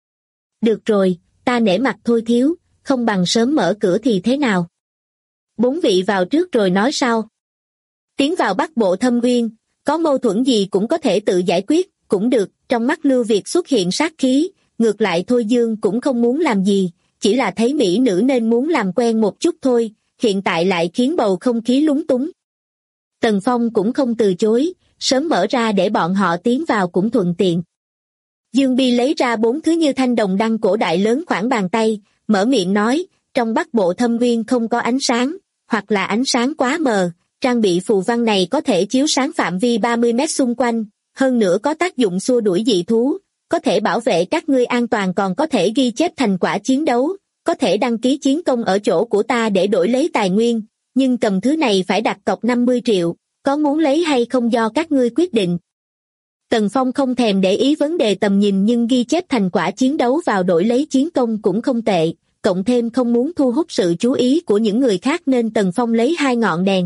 Được rồi, ta nể mặt Thôi thiếu, không bằng sớm mở cửa thì thế nào? Bốn vị vào trước rồi nói sau. Tiến vào Bắc Bộ Thâm Uyên, có mâu thuẫn gì cũng có thể tự giải quyết, cũng được, trong mắt Lưu Việt xuất hiện sát khí, ngược lại Thôi Dương cũng không muốn làm gì, chỉ là thấy mỹ nữ nên muốn làm quen một chút thôi, hiện tại lại khiến bầu không khí lúng túng. Tần Phong cũng không từ chối, sớm mở ra để bọn họ tiến vào cũng thuận tiện. Dương Bi lấy ra 4 thứ như thanh đồng đăng cổ đại lớn khoảng bàn tay, mở miệng nói, trong Bắc Bộ Thâm Uyên không có ánh sáng, hoặc là ánh sáng quá mờ, trang bị phù văn này có thể chiếu sáng phạm vi 30 mét xung quanh, hơn nữa có tác dụng xua đuổi dị thú, có thể bảo vệ các ngươi an toàn còn có thể ghi chép thành quả chiến đấu, có thể đăng ký chiến công ở chỗ của ta để đổi lấy tài nguyên, nhưng cầm thứ này phải đặt cọc 50 triệu, có muốn lấy hay không do các ngươi quyết định. Tần Phong không thèm để ý vấn đề tầm nhìn nhưng ghi chép thành quả chiến đấu vào đổi lấy chiến công cũng không tệ, cộng thêm không muốn thu hút sự chú ý của những người khác nên Tần Phong lấy 2 ngọn đèn.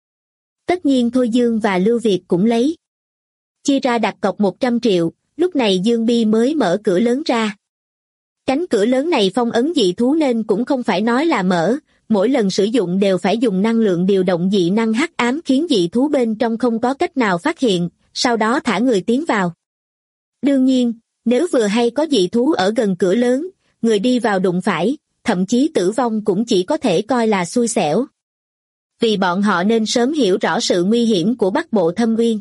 Tất nhiên Thôi Dương và Lưu Việt cũng lấy. Chia ra đặt cọc 100 triệu, lúc này Dương Bi mới mở cửa lớn ra. Cánh cửa lớn này phong ấn dị thú nên cũng không phải nói là mở, mỗi lần sử dụng đều phải dùng năng lượng điều động dị năng hắc ám khiến dị thú bên trong không có cách nào phát hiện, sau đó thả người tiến vào. Đương nhiên, nếu vừa hay có dị thú ở gần cửa lớn, người đi vào đụng phải, thậm chí tử vong cũng chỉ có thể coi là xui xẻo. Vì bọn họ nên sớm hiểu rõ sự nguy hiểm của Bắc Bộ Thâm Uyên.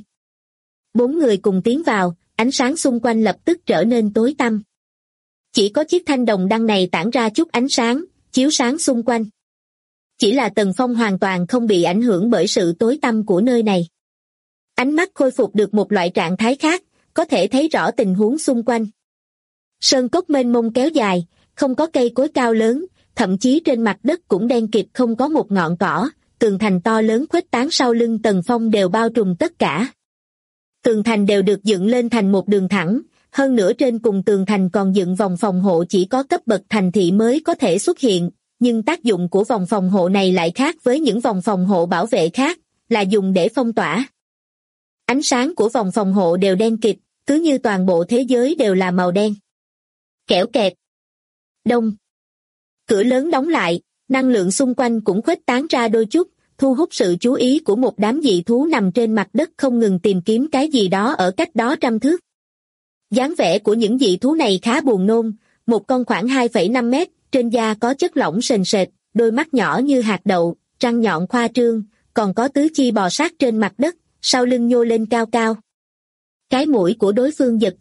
4 người cùng tiến vào, ánh sáng xung quanh lập tức trở nên tối tăm. Chỉ có chiếc thanh đồng đăng này tản ra chút ánh sáng, chiếu sáng xung quanh. Chỉ là Tần Phong hoàn toàn không bị ảnh hưởng bởi sự tối tăm của nơi này. Ánh mắt khôi phục được một loại trạng thái khác, có thể thấy rõ tình huống xung quanh. Sơn cốc mênh mông kéo dài, không có cây cối cao lớn, thậm chí trên mặt đất cũng đen kịt không có một ngọn cỏ, tường thành to lớn khuếch tán sau lưng Tần Phong đều bao trùm tất cả. Tường thành đều được dựng lên thành một đường thẳng, hơn nữa trên cùng tường thành còn dựng vòng phòng hộ chỉ có cấp bậc thành thị mới có thể xuất hiện, nhưng tác dụng của vòng phòng hộ này lại khác với những vòng phòng hộ bảo vệ khác, là dùng để phong tỏa. Ánh sáng của vòng phòng hộ đều đen kịt, cứ như toàn bộ thế giới đều là màu đen. Kẽo kẹt. Đông. Cửa lớn đóng lại, năng lượng xung quanh cũng khuếch tán ra đôi chút, thu hút sự chú ý của một đám dị thú nằm trên mặt đất không ngừng tìm kiếm cái gì đó ở cách đó 100 thước. Dáng vẻ của những dị thú này khá buồn nôn, một con khoảng 2,5 mét, trên da có chất lỏng sền sệt, đôi mắt nhỏ như hạt đậu, răng nhọn khoa trương, còn có tứ chi bò sát trên mặt đất, sau lưng nhô lên cao cao. Cái mũi của đối phương giật giật,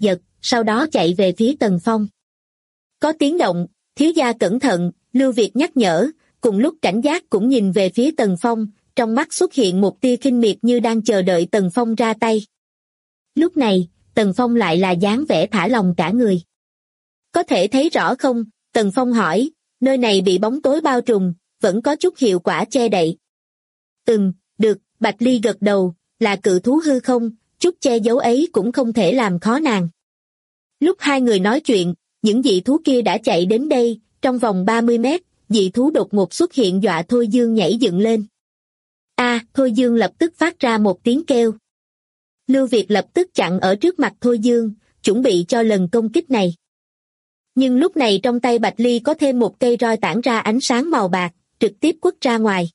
sau đó chạy về phía Tần Phong. Có tiếng động, thiếu gia cẩn thận, Lưu Việt nhắc nhở, cùng lúc cảnh giác cũng nhìn về phía Tần Phong, trong mắt xuất hiện một tia khinh miệt như đang chờ đợi Tần Phong ra tay. Lúc này, Tần Phong lại là dáng vẻ thả lòng cả người. Có thể thấy rõ không? Tần Phong hỏi, nơi này bị bóng tối bao trùm, vẫn có chút hiệu quả che đậy. Được, Bạch Ly gật đầu, là cự thú hư không, chút che giấu ấy cũng không thể làm khó nàng. Lúc hai người nói chuyện, những dị thú kia đã chạy đến đây, trong vòng 30 mét, dị thú đột ngột xuất hiện dọa Thôi Dương nhảy dựng lên. Thôi Dương lập tức phát ra một tiếng kêu. Lưu Việt lập tức chặn ở trước mặt Thôi Dương, chuẩn bị cho lần công kích này. Nhưng lúc này trong tay Bạch Ly có thêm một cây roi tản ra ánh sáng màu bạc, trực tiếp quất ra ngoài.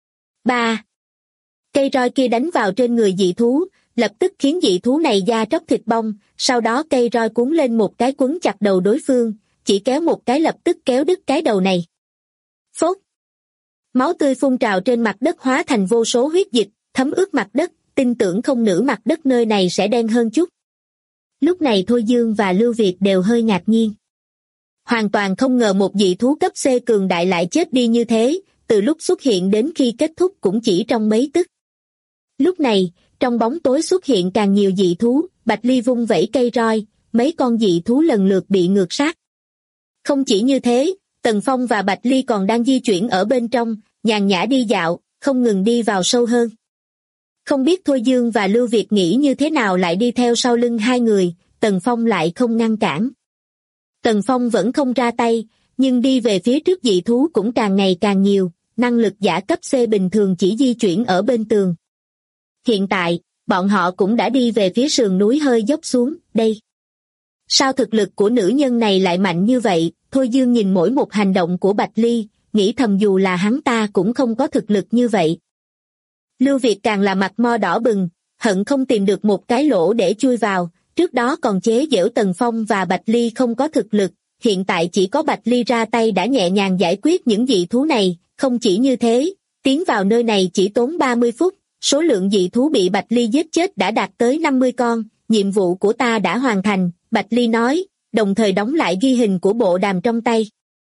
Cây roi kia đánh vào trên người dị thú, lập tức khiến dị thú này da tróc thịt bong, sau đó cây roi cuốn lên một cái quấn chặt đầu đối phương, chỉ kéo một cái lập tức kéo đứt cái đầu này. Phốt! Máu tươi phun trào trên mặt đất hóa thành vô số huyết dịch, thấm ướt mặt đất, tin tưởng không nửa mặt đất nơi này sẽ đen hơn chút. Lúc này Thôi Dương và Lưu Việt đều hơi ngạc nhiên. Hoàn toàn không ngờ một dị thú cấp C cường đại lại chết đi như thế, từ lúc xuất hiện đến khi kết thúc cũng chỉ trong mấy tức. Lúc này, trong bóng tối xuất hiện càng nhiều dị thú, Bạch Ly vung vẩy cây roi, mấy con dị thú lần lượt bị ngược sát. Không chỉ như thế, Tần Phong và Bạch Ly còn đang di chuyển ở bên trong, nhàn nhã đi dạo, không ngừng đi vào sâu hơn. Không biết Thôi Dương và Lưu Việt nghĩ như thế nào lại đi theo sau lưng hai người, Tần Phong lại không ngăn cản. Tần Phong vẫn không ra tay, nhưng đi về phía trước dị thú cũng càng ngày càng nhiều, năng lực giả cấp C bình thường chỉ di chuyển ở bên tường. Hiện tại, bọn họ cũng đã đi về phía sườn núi hơi dốc xuống, đây. Sao thực lực của nữ nhân này lại mạnh như vậy? Thôi Dương nhìn mỗi một hành động của Bạch Ly, nghĩ thầm dù là hắn ta cũng không có thực lực như vậy. Lưu Việt càng là mặt mo đỏ bừng, hận không tìm được một cái lỗ để chui vào, trước đó còn chế giễu Tần Phong và Bạch Ly không có thực lực, hiện tại chỉ có Bạch Ly ra tay đã nhẹ nhàng giải quyết những dị thú này, không chỉ như thế, tiến vào nơi này chỉ tốn 30 phút, số lượng dị thú bị Bạch Ly giết chết đã đạt tới 50 con, nhiệm vụ của ta đã hoàn thành, Bạch Ly nói, đồng thời đóng lại ghi hình của bộ đàm trong tay.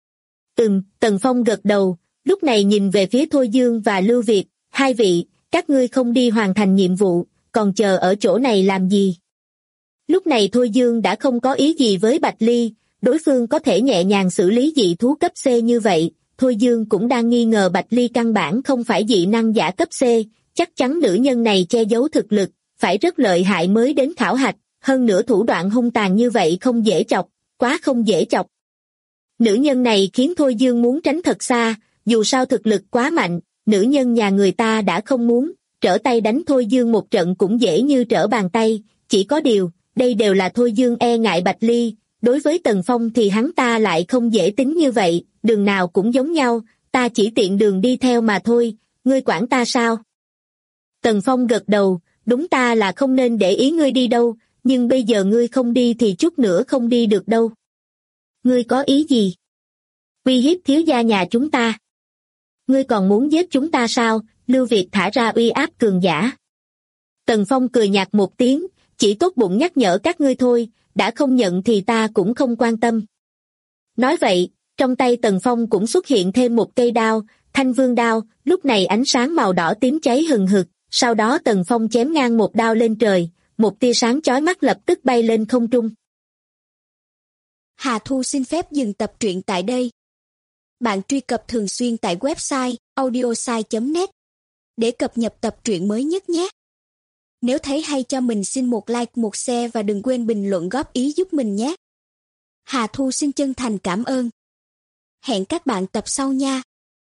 Tần Phong gật đầu, lúc này nhìn về phía Thôi Dương và Lưu Việt, hai vị, các ngươi không đi hoàn thành nhiệm vụ, còn chờ ở chỗ này làm gì? Lúc này Thôi Dương đã không có ý gì với Bạch Ly, đối phương có thể nhẹ nhàng xử lý dị thú cấp C như vậy, Thôi Dương cũng đang nghi ngờ Bạch Ly căn bản không phải dị năng giả cấp C, chắc chắn nữ nhân này che giấu thực lực, phải rất lợi hại mới đến khảo hạch, hơn nữa thủ đoạn hung tàn như vậy không dễ chọc, quá không dễ chọc. Nữ nhân này khiến Thôi Dương muốn tránh thật xa, dù sao thực lực quá mạnh, nữ nhân nhà người ta đã không muốn, trở tay đánh Thôi Dương một trận cũng dễ như trở bàn tay, chỉ có điều, đây đều là Thôi Dương e ngại Bạch Ly, đối với Tần Phong thì hắn ta lại không dễ tính như vậy, đường nào cũng giống nhau, ta chỉ tiện đường đi theo mà thôi, ngươi quản ta sao? Tần Phong gật đầu, đúng ta là không nên để ý ngươi đi đâu, nhưng bây giờ ngươi không đi thì chút nữa không đi được đâu. Ngươi có ý gì? Uy hiếp thiếu gia nhà chúng ta. Ngươi còn muốn giết chúng ta sao? Lưu Việt thả ra uy áp cường giả. Tần Phong cười nhạt một tiếng, chỉ tốt bụng nhắc nhở các ngươi thôi, đã không nhận thì ta cũng không quan tâm. Nói vậy, trong tay Tần Phong cũng xuất hiện thêm một cây đao, Thanh Vương đao, lúc này ánh sáng màu đỏ tím cháy hừng hực, sau đó Tần Phong chém ngang một đao lên trời, một tia sáng chói mắt lập tức bay lên không trung.
Hà Thu xin phép dừng tập truyện tại đây. Bạn truy cập thường xuyên tại website audiosai.net để cập nhật tập truyện mới nhất nhé. Nếu thấy hay cho mình xin một like, một share và đừng quên bình luận góp ý giúp mình nhé. Hà Thu xin chân thành cảm ơn. Hẹn các bạn tập sau nha.